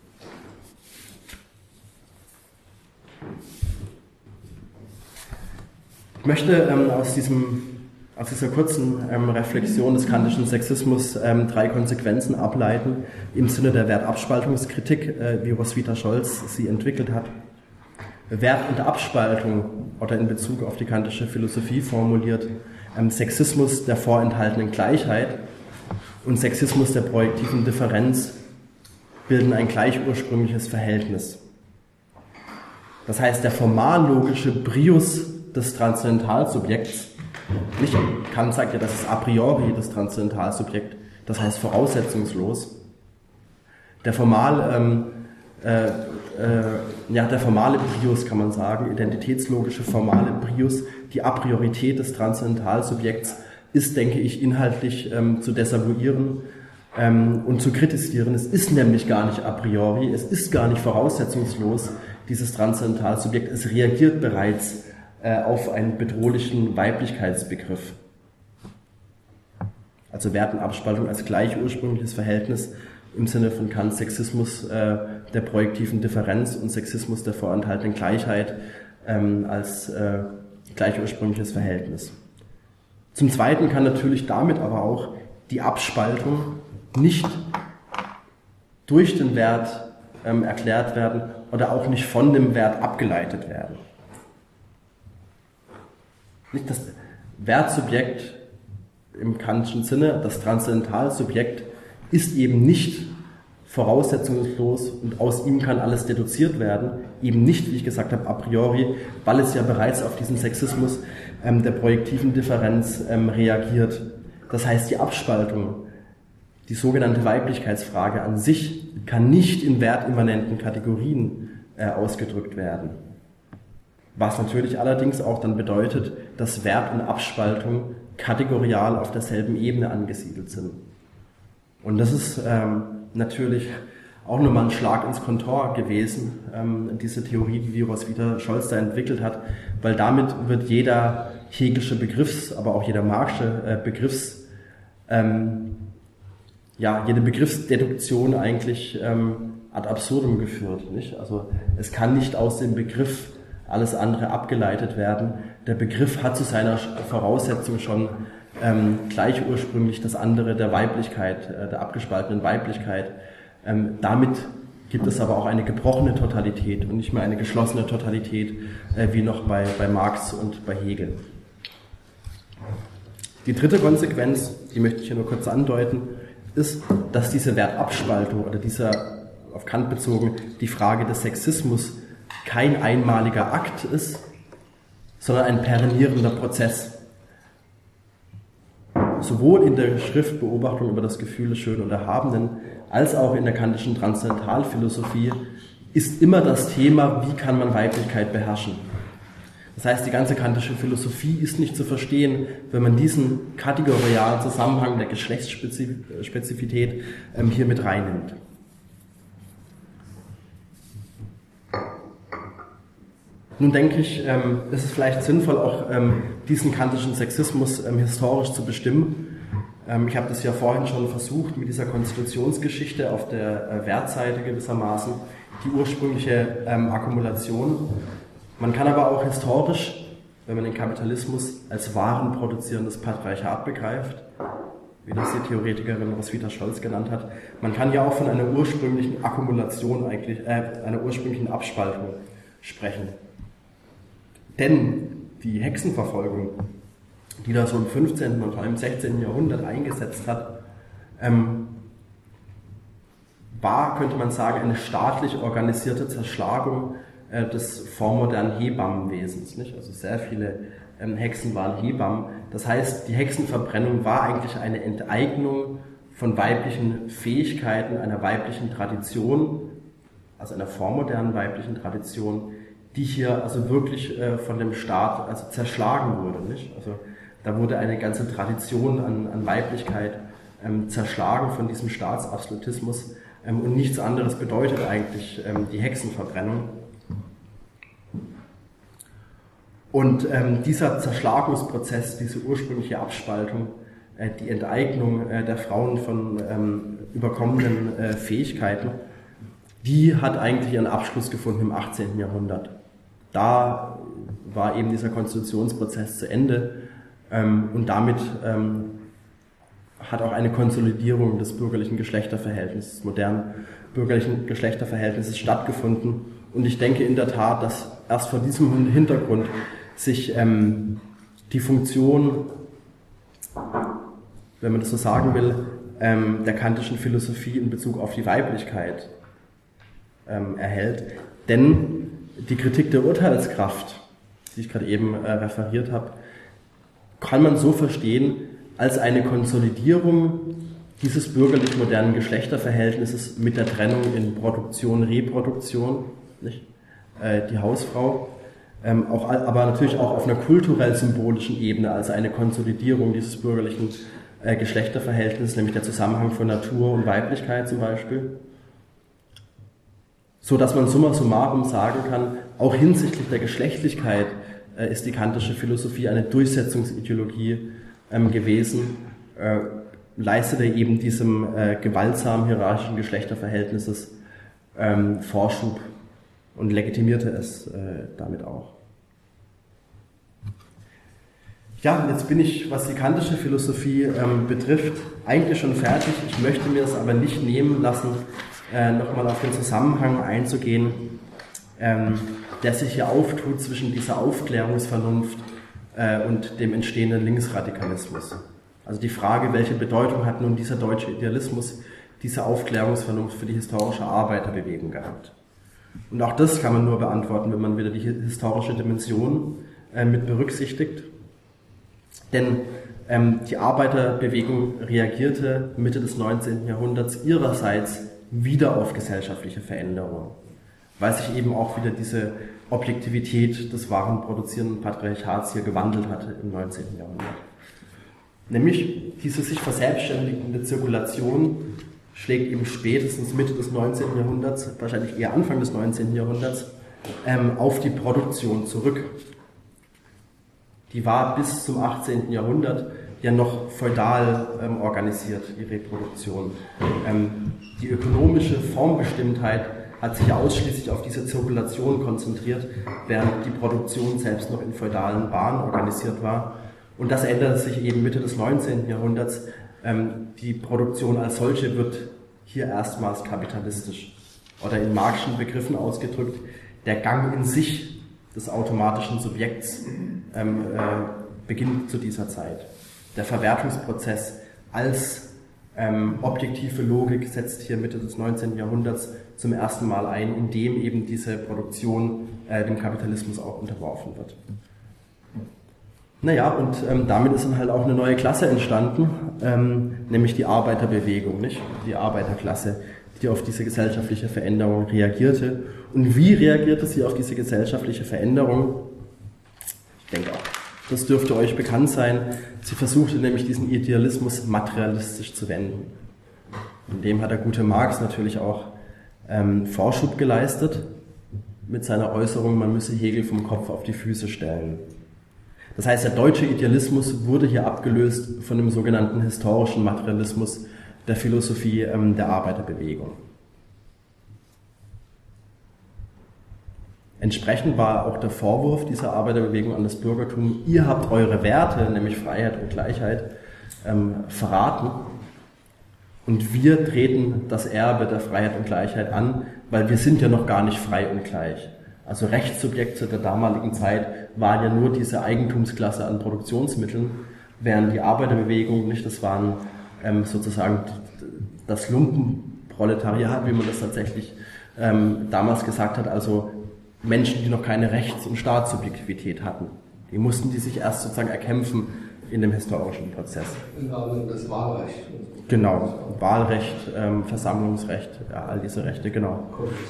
Ich möchte aus dieser kurzen Reflexion des kantischen Sexismus 3 Konsequenzen ableiten im Sinne der Wertabspaltungskritik, wie Roswitha Scholz sie entwickelt hat. Wert und Abspaltung oder in Bezug auf die kantische Philosophie formuliert, Sexismus der vorenthaltenen Gleichheit und Sexismus der projektiven Differenz bilden ein gleichursprüngliches Verhältnis. Das heißt, der formallogische Prius des Transzendentalsubjekts, nicht Kant sagt ja, das ist a priori das Transzendentalsubjekt, das heißt voraussetzungslos. Der formale Prius, kann man sagen, identitätslogische formale Prius, die A-Priorität des Transzendentalsubjekts ist, denke ich, inhaltlich zu desavouieren und zu kritisieren. Es ist nämlich gar nicht a priori, es ist gar nicht voraussetzungslos, dieses Transzendentalsubjekt. Es reagiert bereits auf einen bedrohlichen Weiblichkeitsbegriff. Also Wert und Abspaltung als gleichursprüngliches Verhältnis im Sinne von Kants Sexismus der projektiven Differenz und Sexismus der vorenthaltenen Gleichheit als gleichursprüngliches Verhältnis. Zum Zweiten kann natürlich damit aber auch die Abspaltung nicht durch den Wert erklärt werden oder auch nicht von dem Wert abgeleitet werden. Nicht das Wertsubjekt im kantischen Sinne, das Transzendentalsubjekt, ist eben nicht voraussetzungslos und aus ihm kann alles deduziert werden, eben nicht, wie ich gesagt habe, a priori, weil es ja bereits auf diesen Sexismus der projektiven Differenz reagiert. Das heißt, die Abspaltung, die sogenannte Weiblichkeitsfrage an sich, kann nicht in wertimmanenten Kategorien ausgedrückt werden. Was natürlich allerdings auch dann bedeutet, dass Wert und Abspaltung kategorial auf derselben Ebene angesiedelt sind. Und das ist natürlich auch nochmal ein Schlag ins Kontor gewesen, diese Theorie, die Roswitha Scholz da entwickelt hat, weil damit wird jeder Hegelsche aber auch jeder Marxische jede Begriffsdeduktion eigentlich ad absurdum geführt. Nicht? Also es kann nicht aus dem Begriff alles andere abgeleitet werden. Der Begriff hat zu seiner Voraussetzung schon gleich ursprünglich das andere der Weiblichkeit, der abgespaltenen Weiblichkeit. Damit gibt es aber auch eine gebrochene Totalität und nicht mehr eine geschlossene Totalität, wie noch bei Marx und bei Hegel. Die dritte Konsequenz, die möchte ich hier nur kurz andeuten, ist, dass diese Wertabspaltung oder dieser, auf Kant bezogen, die Frage des Sexismus kein einmaliger Akt ist, sondern ein perennierender Prozess. Sowohl in der Schriftbeobachtung über das Gefühl des Schönen und Erhabenen, als auch in der kantischen Transzendentalphilosophie ist immer das Thema, wie kann man Weiblichkeit beherrschen. Das heißt, die ganze kantische Philosophie ist nicht zu verstehen, wenn man diesen kategorialen Zusammenhang der Geschlechtsspezifität hier mit reinnimmt. Nun denke ich, ist es vielleicht sinnvoll, auch diesen kantischen Sexismus historisch zu bestimmen. Ich habe das ja vorhin schon versucht mit dieser Konstitutionsgeschichte auf der Wertseite gewissermaßen, die ursprüngliche Akkumulation. Man kann aber auch historisch, wenn man den Kapitalismus als warenproduzierendes Patriarchat begreift, wie das die Theoretikerin Roswitha Scholz genannt hat, man kann ja auch von einer ursprünglichen Akkumulation einer ursprünglichen Abspaltung sprechen. Denn die Hexenverfolgung, die da so im 15. und vor allem im 16. Jahrhundert eingesetzt hat, war, könnte man sagen, eine staatlich organisierte Zerschlagung des vormodernen Hebammenwesens. Nicht? Also sehr viele Hexen waren Hebammen. Das heißt, die Hexenverbrennung war eigentlich eine Enteignung von weiblichen Fähigkeiten, einer weiblichen Tradition, also einer vormodernen weiblichen Tradition, die hier also wirklich von dem Staat also zerschlagen wurde. Nicht? Also da wurde eine ganze Tradition an Weiblichkeit zerschlagen von diesem Staatsabsolutismus und nichts anderes bedeutet eigentlich die Hexenverbrennung. Und dieser Zerschlagungsprozess, diese ursprüngliche Abspaltung, die Enteignung der Frauen von überkommenen Fähigkeiten, die hat eigentlich ihren Abschluss gefunden im 18. Jahrhundert. Da war eben dieser Konstitutionsprozess zu Ende und damit hat auch eine Konsolidierung des bürgerlichen Geschlechterverhältnisses, des modernen bürgerlichen Geschlechterverhältnisses stattgefunden. Und ich denke in der Tat, dass erst vor diesem Hintergrund sich die Funktion, wenn man das so sagen will, der kantischen Philosophie in Bezug auf die Weiblichkeit erhält. Denn die Kritik der Urteilskraft, die ich gerade eben referiert habe, kann man so verstehen als eine Konsolidierung dieses bürgerlich-modernen Geschlechterverhältnisses mit der Trennung in Produktion, Reproduktion, nicht? Die Hausfrau, aber natürlich auch auf einer kulturell-symbolischen Ebene, also eine Konsolidierung dieses bürgerlichen Geschlechterverhältnisses, nämlich der Zusammenhang von Natur und Weiblichkeit zum Beispiel. So dass man summa summarum sagen kann, auch hinsichtlich der Geschlechtlichkeit ist die kantische Philosophie eine Durchsetzungsideologie gewesen, leistete eben diesem gewaltsamen hierarchischen Geschlechterverhältnisses Vorschub und legitimierte es damit auch. Ja, jetzt bin ich, was die kantische Philosophie betrifft, eigentlich schon fertig. Ich möchte mir es aber nicht nehmen lassen, nochmal auf den Zusammenhang einzugehen, der sich hier auftut zwischen dieser Aufklärungsvernunft und dem entstehenden Linksradikalismus. Also die Frage, welche Bedeutung hat nun dieser deutsche Idealismus, diese Aufklärungsvernunft für die historische Arbeiterbewegung gehabt? Und auch das kann man nur beantworten, wenn man wieder die historische Dimension mit berücksichtigt. Denn die Arbeiterbewegung reagierte Mitte des 19. Jahrhunderts ihrerseits wieder auf gesellschaftliche Veränderungen, weil sich eben auch wieder diese Objektivität des warenproduzierenden Patriarchats hier gewandelt hatte im 19. Jahrhundert. Nämlich diese sich verselbstständigende Zirkulation schlägt eben spätestens Mitte des 19. Jahrhunderts, wahrscheinlich eher Anfang des 19. Jahrhunderts, auf die Produktion zurück. die war bis zum 18. Jahrhundert ja noch feudal organisiert, die Reproduktion. Die ökonomische Formbestimmtheit hat sich ja ausschließlich auf diese Zirkulation konzentriert, während die Produktion selbst noch in feudalen Bahnen organisiert war. Und das ändert sich eben Mitte des 19. Jahrhunderts. Die Produktion als solche wird hier erstmals kapitalistisch. Oder in Marxischen Begriffen ausgedrückt, der Gang in sich des automatischen Subjekts beginnt zu dieser Zeit. Der Verwertungsprozess als objektive Logik setzt hier Mitte des 19. Jahrhunderts zum ersten Mal ein, indem eben diese Produktion dem Kapitalismus auch unterworfen wird. Naja, und damit ist dann halt auch eine neue Klasse entstanden, nämlich die Arbeiterbewegung, nicht? Die Arbeiterklasse, die auf diese gesellschaftliche Veränderung reagierte. Und wie reagierte sie auf diese gesellschaftliche Veränderung? Ich denke auch, das dürfte euch bekannt sein. Sie versuchte nämlich diesen Idealismus materialistisch zu wenden. Und dem hat der gute Marx natürlich auch Vorschub geleistet mit seiner Äußerung, man müsse Hegel vom Kopf auf die Füße stellen. Das heißt, der deutsche Idealismus wurde hier abgelöst von dem sogenannten historischen Materialismus der Philosophie der Arbeiterbewegung. Entsprechend war auch der Vorwurf dieser Arbeiterbewegung an das Bürgertum, ihr habt eure Werte, nämlich Freiheit und Gleichheit, verraten und wir treten das Erbe der Freiheit und Gleichheit an, weil wir sind ja noch gar nicht frei und gleich. Also Rechtssubjekte der damaligen Zeit waren ja nur diese Eigentumsklasse an Produktionsmitteln, während die Arbeiterbewegung nicht, das waren sozusagen das Lumpenproletariat, wie man das tatsächlich damals gesagt hat, also Menschen, die noch keine Rechts- und Staatssubjektivität hatten. Die mussten die sich erst sozusagen erkämpfen in dem historischen Prozess. Im Rahmen des Wahlrechts. Genau, Wahlrecht, Versammlungsrecht, ja, all diese Rechte, genau.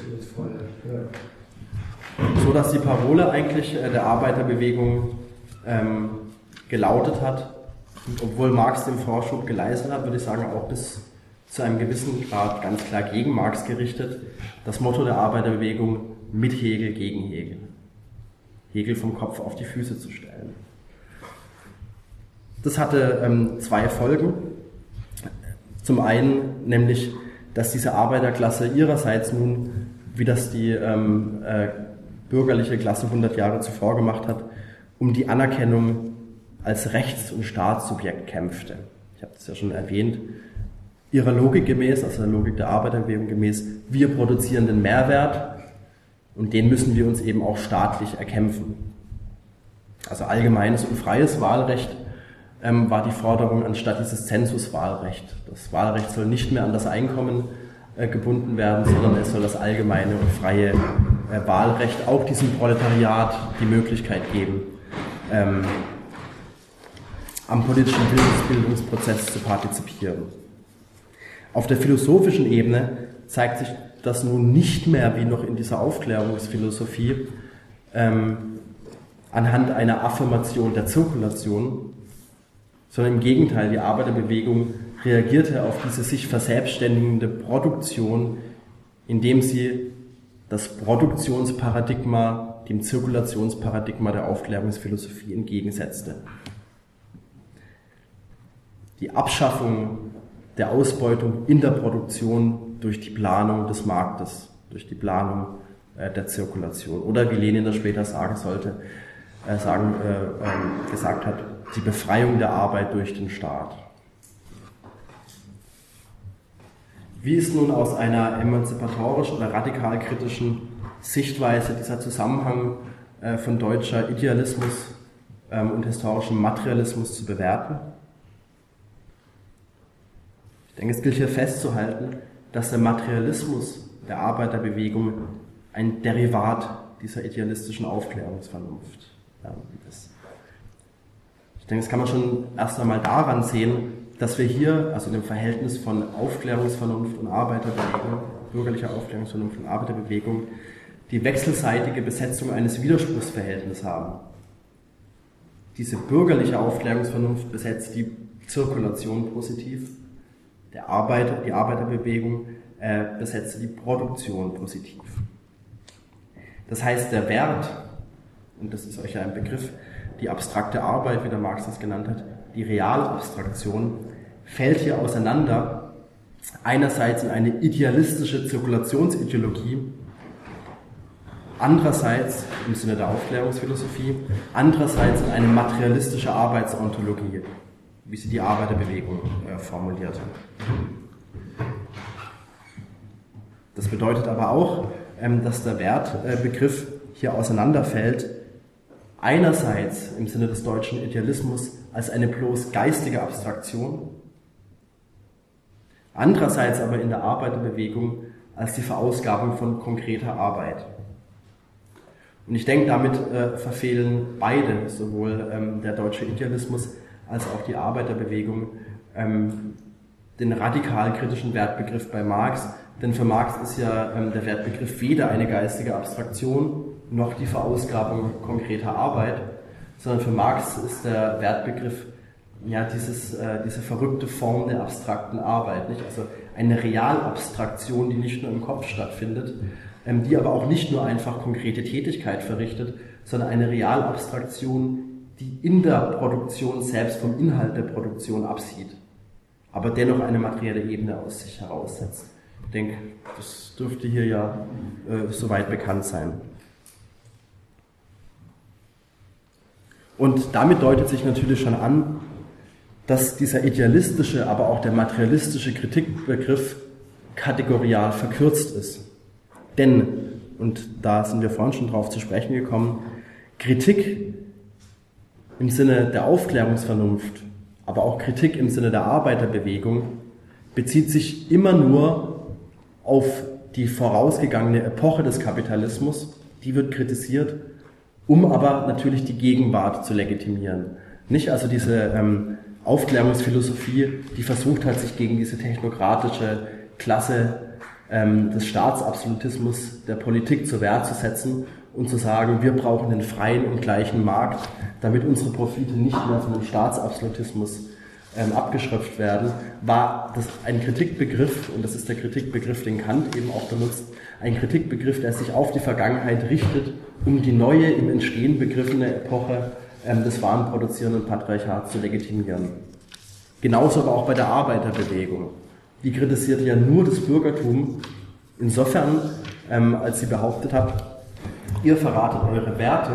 So dass die Parole eigentlich der Arbeiterbewegung gelautet hat, und obwohl Marx den Vorschub geleistet hat, würde ich sagen, auch bis zu einem gewissen Grad ganz klar gegen Marx gerichtet, das Motto der Arbeiterbewegung: mit Hegel gegen Hegel. Hegel vom Kopf auf die Füße zu stellen. Das hatte zwei Folgen. Zum einen nämlich, dass diese Arbeiterklasse ihrerseits nun, wie das die bürgerliche Klasse 100 Jahre zuvor gemacht hat, um die Anerkennung als Rechts- und Staatssubjekt kämpfte. Ich habe das ja schon erwähnt. Ihrer Logik gemäß, also der Logik der Arbeiterbewegung gemäß, wir produzieren den Mehrwert und den müssen wir uns eben auch staatlich erkämpfen. Also allgemeines und freies Wahlrecht war die Forderung anstatt dieses Zensuswahlrecht. Das Wahlrecht soll nicht mehr an das Einkommen gebunden werden, sondern es soll das allgemeine und freie Wahlrecht auch diesem Proletariat die Möglichkeit geben, am politischen Bildungsprozess zu partizipieren. Auf der philosophischen Ebene zeigt sich das nun nicht mehr wie noch in dieser Aufklärungsphilosophie anhand einer Affirmation der Zirkulation, sondern im Gegenteil, die Arbeiterbewegung reagierte auf diese sich verselbstständigende Produktion, indem sie das Produktionsparadigma dem Zirkulationsparadigma der Aufklärungsphilosophie entgegensetzte. Die Abschaffung der Ausbeutung in der Produktion durch die Planung des Marktes, durch die Planung der Zirkulation. Oder wie Lenin das später gesagt hat, die Befreiung der Arbeit durch den Staat. Wie ist nun aus einer emanzipatorisch oder radikal kritischen Sichtweise dieser Zusammenhang von deutscher Idealismus und historischem Materialismus zu bewerten? Ich denke, es gilt hier festzuhalten, dass der Materialismus der Arbeiterbewegung ein Derivat dieser idealistischen Aufklärungsvernunft ist. Ich denke, das kann man schon erst einmal daran sehen, dass wir hier, also in dem Verhältnis von Aufklärungsvernunft und Arbeiterbewegung, bürgerlicher Aufklärungsvernunft und Arbeiterbewegung, die wechselseitige Besetzung eines Widerspruchsverhältnisses haben. Diese bürgerliche Aufklärungsvernunft besetzt die Zirkulation positiv, die Arbeiterbewegung besetzt die Produktion positiv. Das heißt, der Wert, und das ist euch ja ein Begriff, die abstrakte Arbeit, wie der Marx das genannt hat, die Realabstraktion, fällt hier auseinander, einerseits in eine idealistische Zirkulationsideologie, andererseits im Sinne der Aufklärungsphilosophie, andererseits in eine materialistische Arbeitsontologie, wie sie die Arbeiterbewegung formulierte. Das bedeutet aber auch, dass der Wertbegriff hier auseinanderfällt, einerseits im Sinne des deutschen Idealismus als eine bloß geistige Abstraktion, andererseits aber in der Arbeiterbewegung als die Verausgabung von konkreter Arbeit. Und ich denke, damit verfehlen beide, sowohl der deutsche Idealismus als auch die Arbeiterbewegung, den radikal kritischen Wertbegriff bei Marx. Denn für Marx ist ja der Wertbegriff weder eine geistige Abstraktion noch die Verausgabung konkreter Arbeit, sondern für Marx ist der Wertbegriff ja diese verrückte Form der abstrakten Arbeit, nicht? Also eine Realabstraktion, die nicht nur im Kopf stattfindet, die aber auch nicht nur einfach konkrete Tätigkeit verrichtet, sondern eine Realabstraktion, die in der Produktion selbst vom Inhalt der Produktion absieht, aber dennoch eine materielle Ebene aus sich heraussetzt. Ich denke, das dürfte hier ja soweit bekannt sein. Und damit deutet sich natürlich schon an, dass dieser idealistische, aber auch der materialistische Kritikbegriff kategorial verkürzt ist. Denn, und da sind wir vorhin schon drauf zu sprechen gekommen, Kritik im Sinne der Aufklärungsvernunft, aber auch Kritik im Sinne der Arbeiterbewegung bezieht sich immer nur auf die vorausgegangene Epoche des Kapitalismus, die wird kritisiert, um aber natürlich die Gegenwart zu legitimieren. Nicht also diese Aufklärungsphilosophie, die versucht hat, sich gegen diese technokratische Klasse des Staatsabsolutismus der Politik zur Wehr zu setzen und zu sagen, wir brauchen den freien und gleichen Markt, damit unsere Profite nicht mehr von dem Staatsabsolutismus abgeschöpft werden, war das ein Kritikbegriff, und das ist der Kritikbegriff, den Kant eben auch benutzt, ein Kritikbegriff, der sich auf die Vergangenheit richtet, um die neue, im Entstehen begriffene Epoche des warenproduzierenden Patriarchats zu legitimieren. Genauso aber auch bei der Arbeiterbewegung. Die kritisiert ja nur das Bürgertum insofern, als sie behauptet hat, ihr verratet eure Werte,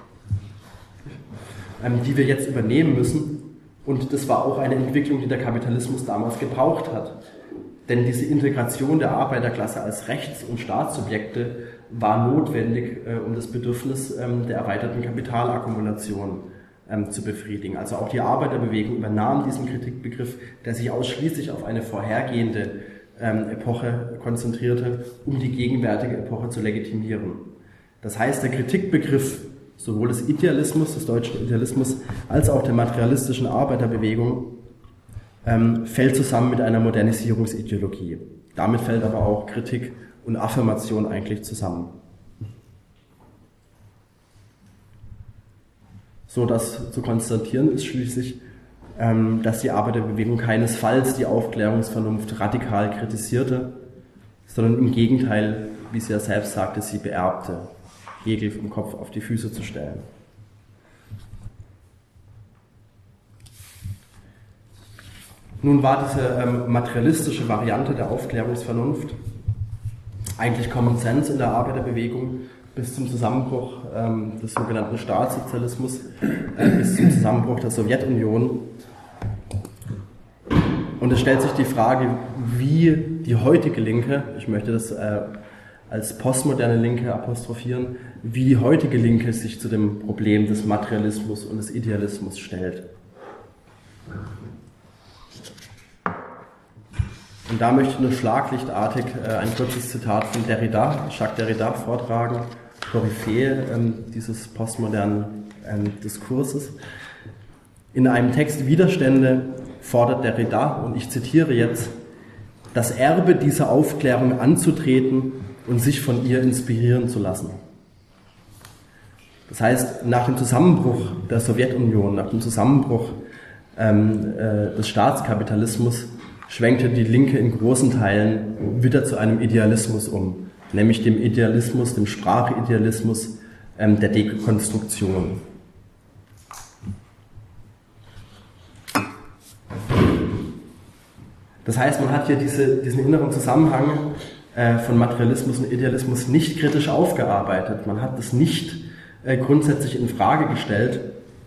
die wir jetzt übernehmen müssen. Und das war auch eine Entwicklung, die der Kapitalismus damals gebraucht hat. Denn diese Integration der Arbeiterklasse als Rechts- und Staatssubjekte war notwendig, um das Bedürfnis der erweiterten Kapitalakkumulation zu befriedigen. Also auch die Arbeiterbewegung übernahm diesen Kritikbegriff, der sich ausschließlich auf eine vorhergehende Epoche konzentrierte, um die gegenwärtige Epoche zu legitimieren. Das heißt, der Kritikbegriff sowohl des Idealismus, des deutschen Idealismus, als auch der materialistischen Arbeiterbewegung fällt zusammen mit einer Modernisierungsideologie. Damit fällt aber auch Kritik und Affirmation eigentlich zusammen. So dass zu konstatieren ist schließlich, dass die Arbeiterbewegung keinesfalls die Aufklärungsvernunft radikal kritisierte, sondern im Gegenteil, wie sie ja selbst sagte, sie beerbte, Hegel vom Kopf auf die Füße zu stellen. Nun war diese materialistische Variante der Aufklärungsvernunft eigentlich Common Sense in der Arbeiterbewegung bis zum Zusammenbruch des sogenannten Staatssozialismus, bis zum Zusammenbruch der Sowjetunion. Und es stellt sich die Frage, wie die heutige Linke, ich möchte das als postmoderne Linke apostrophieren, wie die heutige Linke sich zu dem Problem des Materialismus und des Idealismus stellt. Und da möchte ich nur schlaglichtartig ein kurzes Zitat von Derrida, Jacques Derrida, vortragen, Koryphäe dieses postmodernen Diskurses. In einem Text Widerstände fordert Derrida, und ich zitiere jetzt, das Erbe dieser Aufklärung anzutreten und sich von ihr inspirieren zu lassen. Das heißt, nach dem Zusammenbruch der Sowjetunion, nach dem Zusammenbruch des Staatskapitalismus, schwenkte die Linke in großen Teilen wieder zu einem Idealismus um, nämlich dem Idealismus, dem Sprachidealismus der Dekonstruktion. Das heißt, man hat hier diesen inneren Zusammenhang von Materialismus und Idealismus nicht kritisch aufgearbeitet. Man hat das nicht grundsätzlich in Frage gestellt.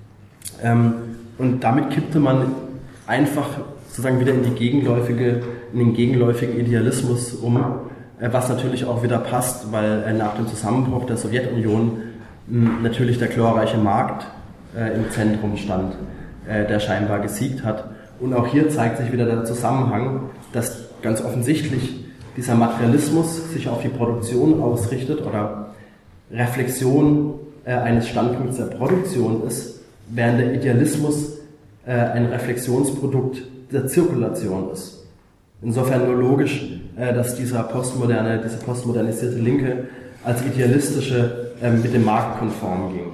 Und damit kippte man einfach sozusagen wieder in den gegenläufigen Idealismus um, was natürlich auch wieder passt, weil nach dem Zusammenbruch der Sowjetunion natürlich der glorreiche Markt im Zentrum stand, der scheinbar gesiegt hat. Und auch hier zeigt sich wieder der Zusammenhang, dass ganz offensichtlich dieser Materialismus sich auf die Produktion ausrichtet oder Reflexion eines Standpunkts der Produktion ist, während der Idealismus ein Reflexionsprodukt der Zirkulation ist. Insofern nur logisch, dass diese postmodernisierte Linke als idealistische mit dem Markt konform ging.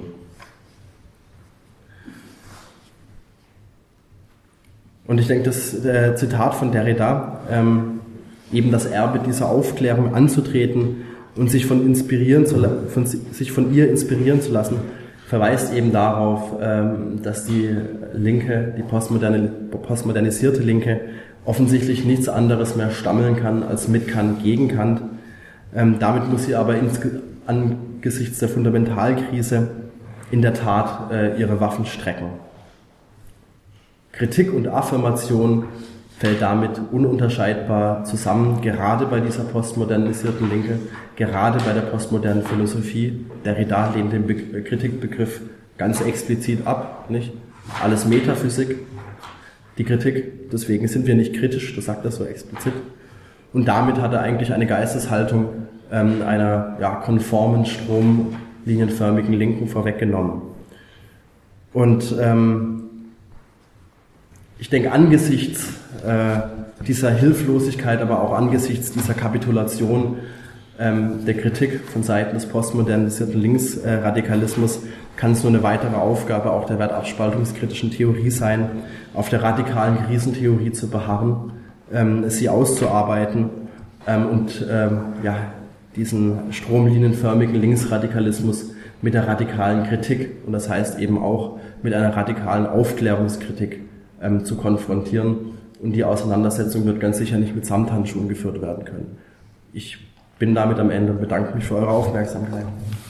Und ich denke, das Zitat von Derrida, eben das Erbe dieser Aufklärung anzutreten und sich von ihr inspirieren zu lassen, verweist eben darauf, dass die Linke, die postmodernisierte Linke, offensichtlich nichts anderes mehr stammeln kann als mit Kant gegen Kant. Damit muss sie aber angesichts der Fundamentalkrise in der Tat ihre Waffen strecken. Kritik und Affirmation fällt damit ununterscheidbar zusammen, gerade bei dieser postmodernisierten Linke, gerade bei der postmodernen Philosophie. Derrida lehnt den Kritikbegriff ganz explizit ab, nicht? Alles Metaphysik, die Kritik, deswegen sind wir nicht kritisch, das sagt er so explizit. Und damit hat er eigentlich eine Geisteshaltung einer konformen, stromlinienförmigen Linken vorweggenommen. Und ich denke, angesichts dieser Hilflosigkeit, aber auch angesichts dieser Kapitulation der Kritik von Seiten des postmodernisierten Linksradikalismus kann es nur eine weitere Aufgabe auch der wertabspaltungskritischen Theorie sein, auf der radikalen Krisentheorie zu beharren, sie auszuarbeiten und diesen stromlinienförmigen Linksradikalismus mit der radikalen Kritik, und das heißt eben auch mit einer radikalen Aufklärungskritik zu konfrontieren. Und die Auseinandersetzung wird ganz sicher nicht mit Samthandschuhen geführt werden können. Ich bin damit am Ende und bedanke mich für eure Aufmerksamkeit.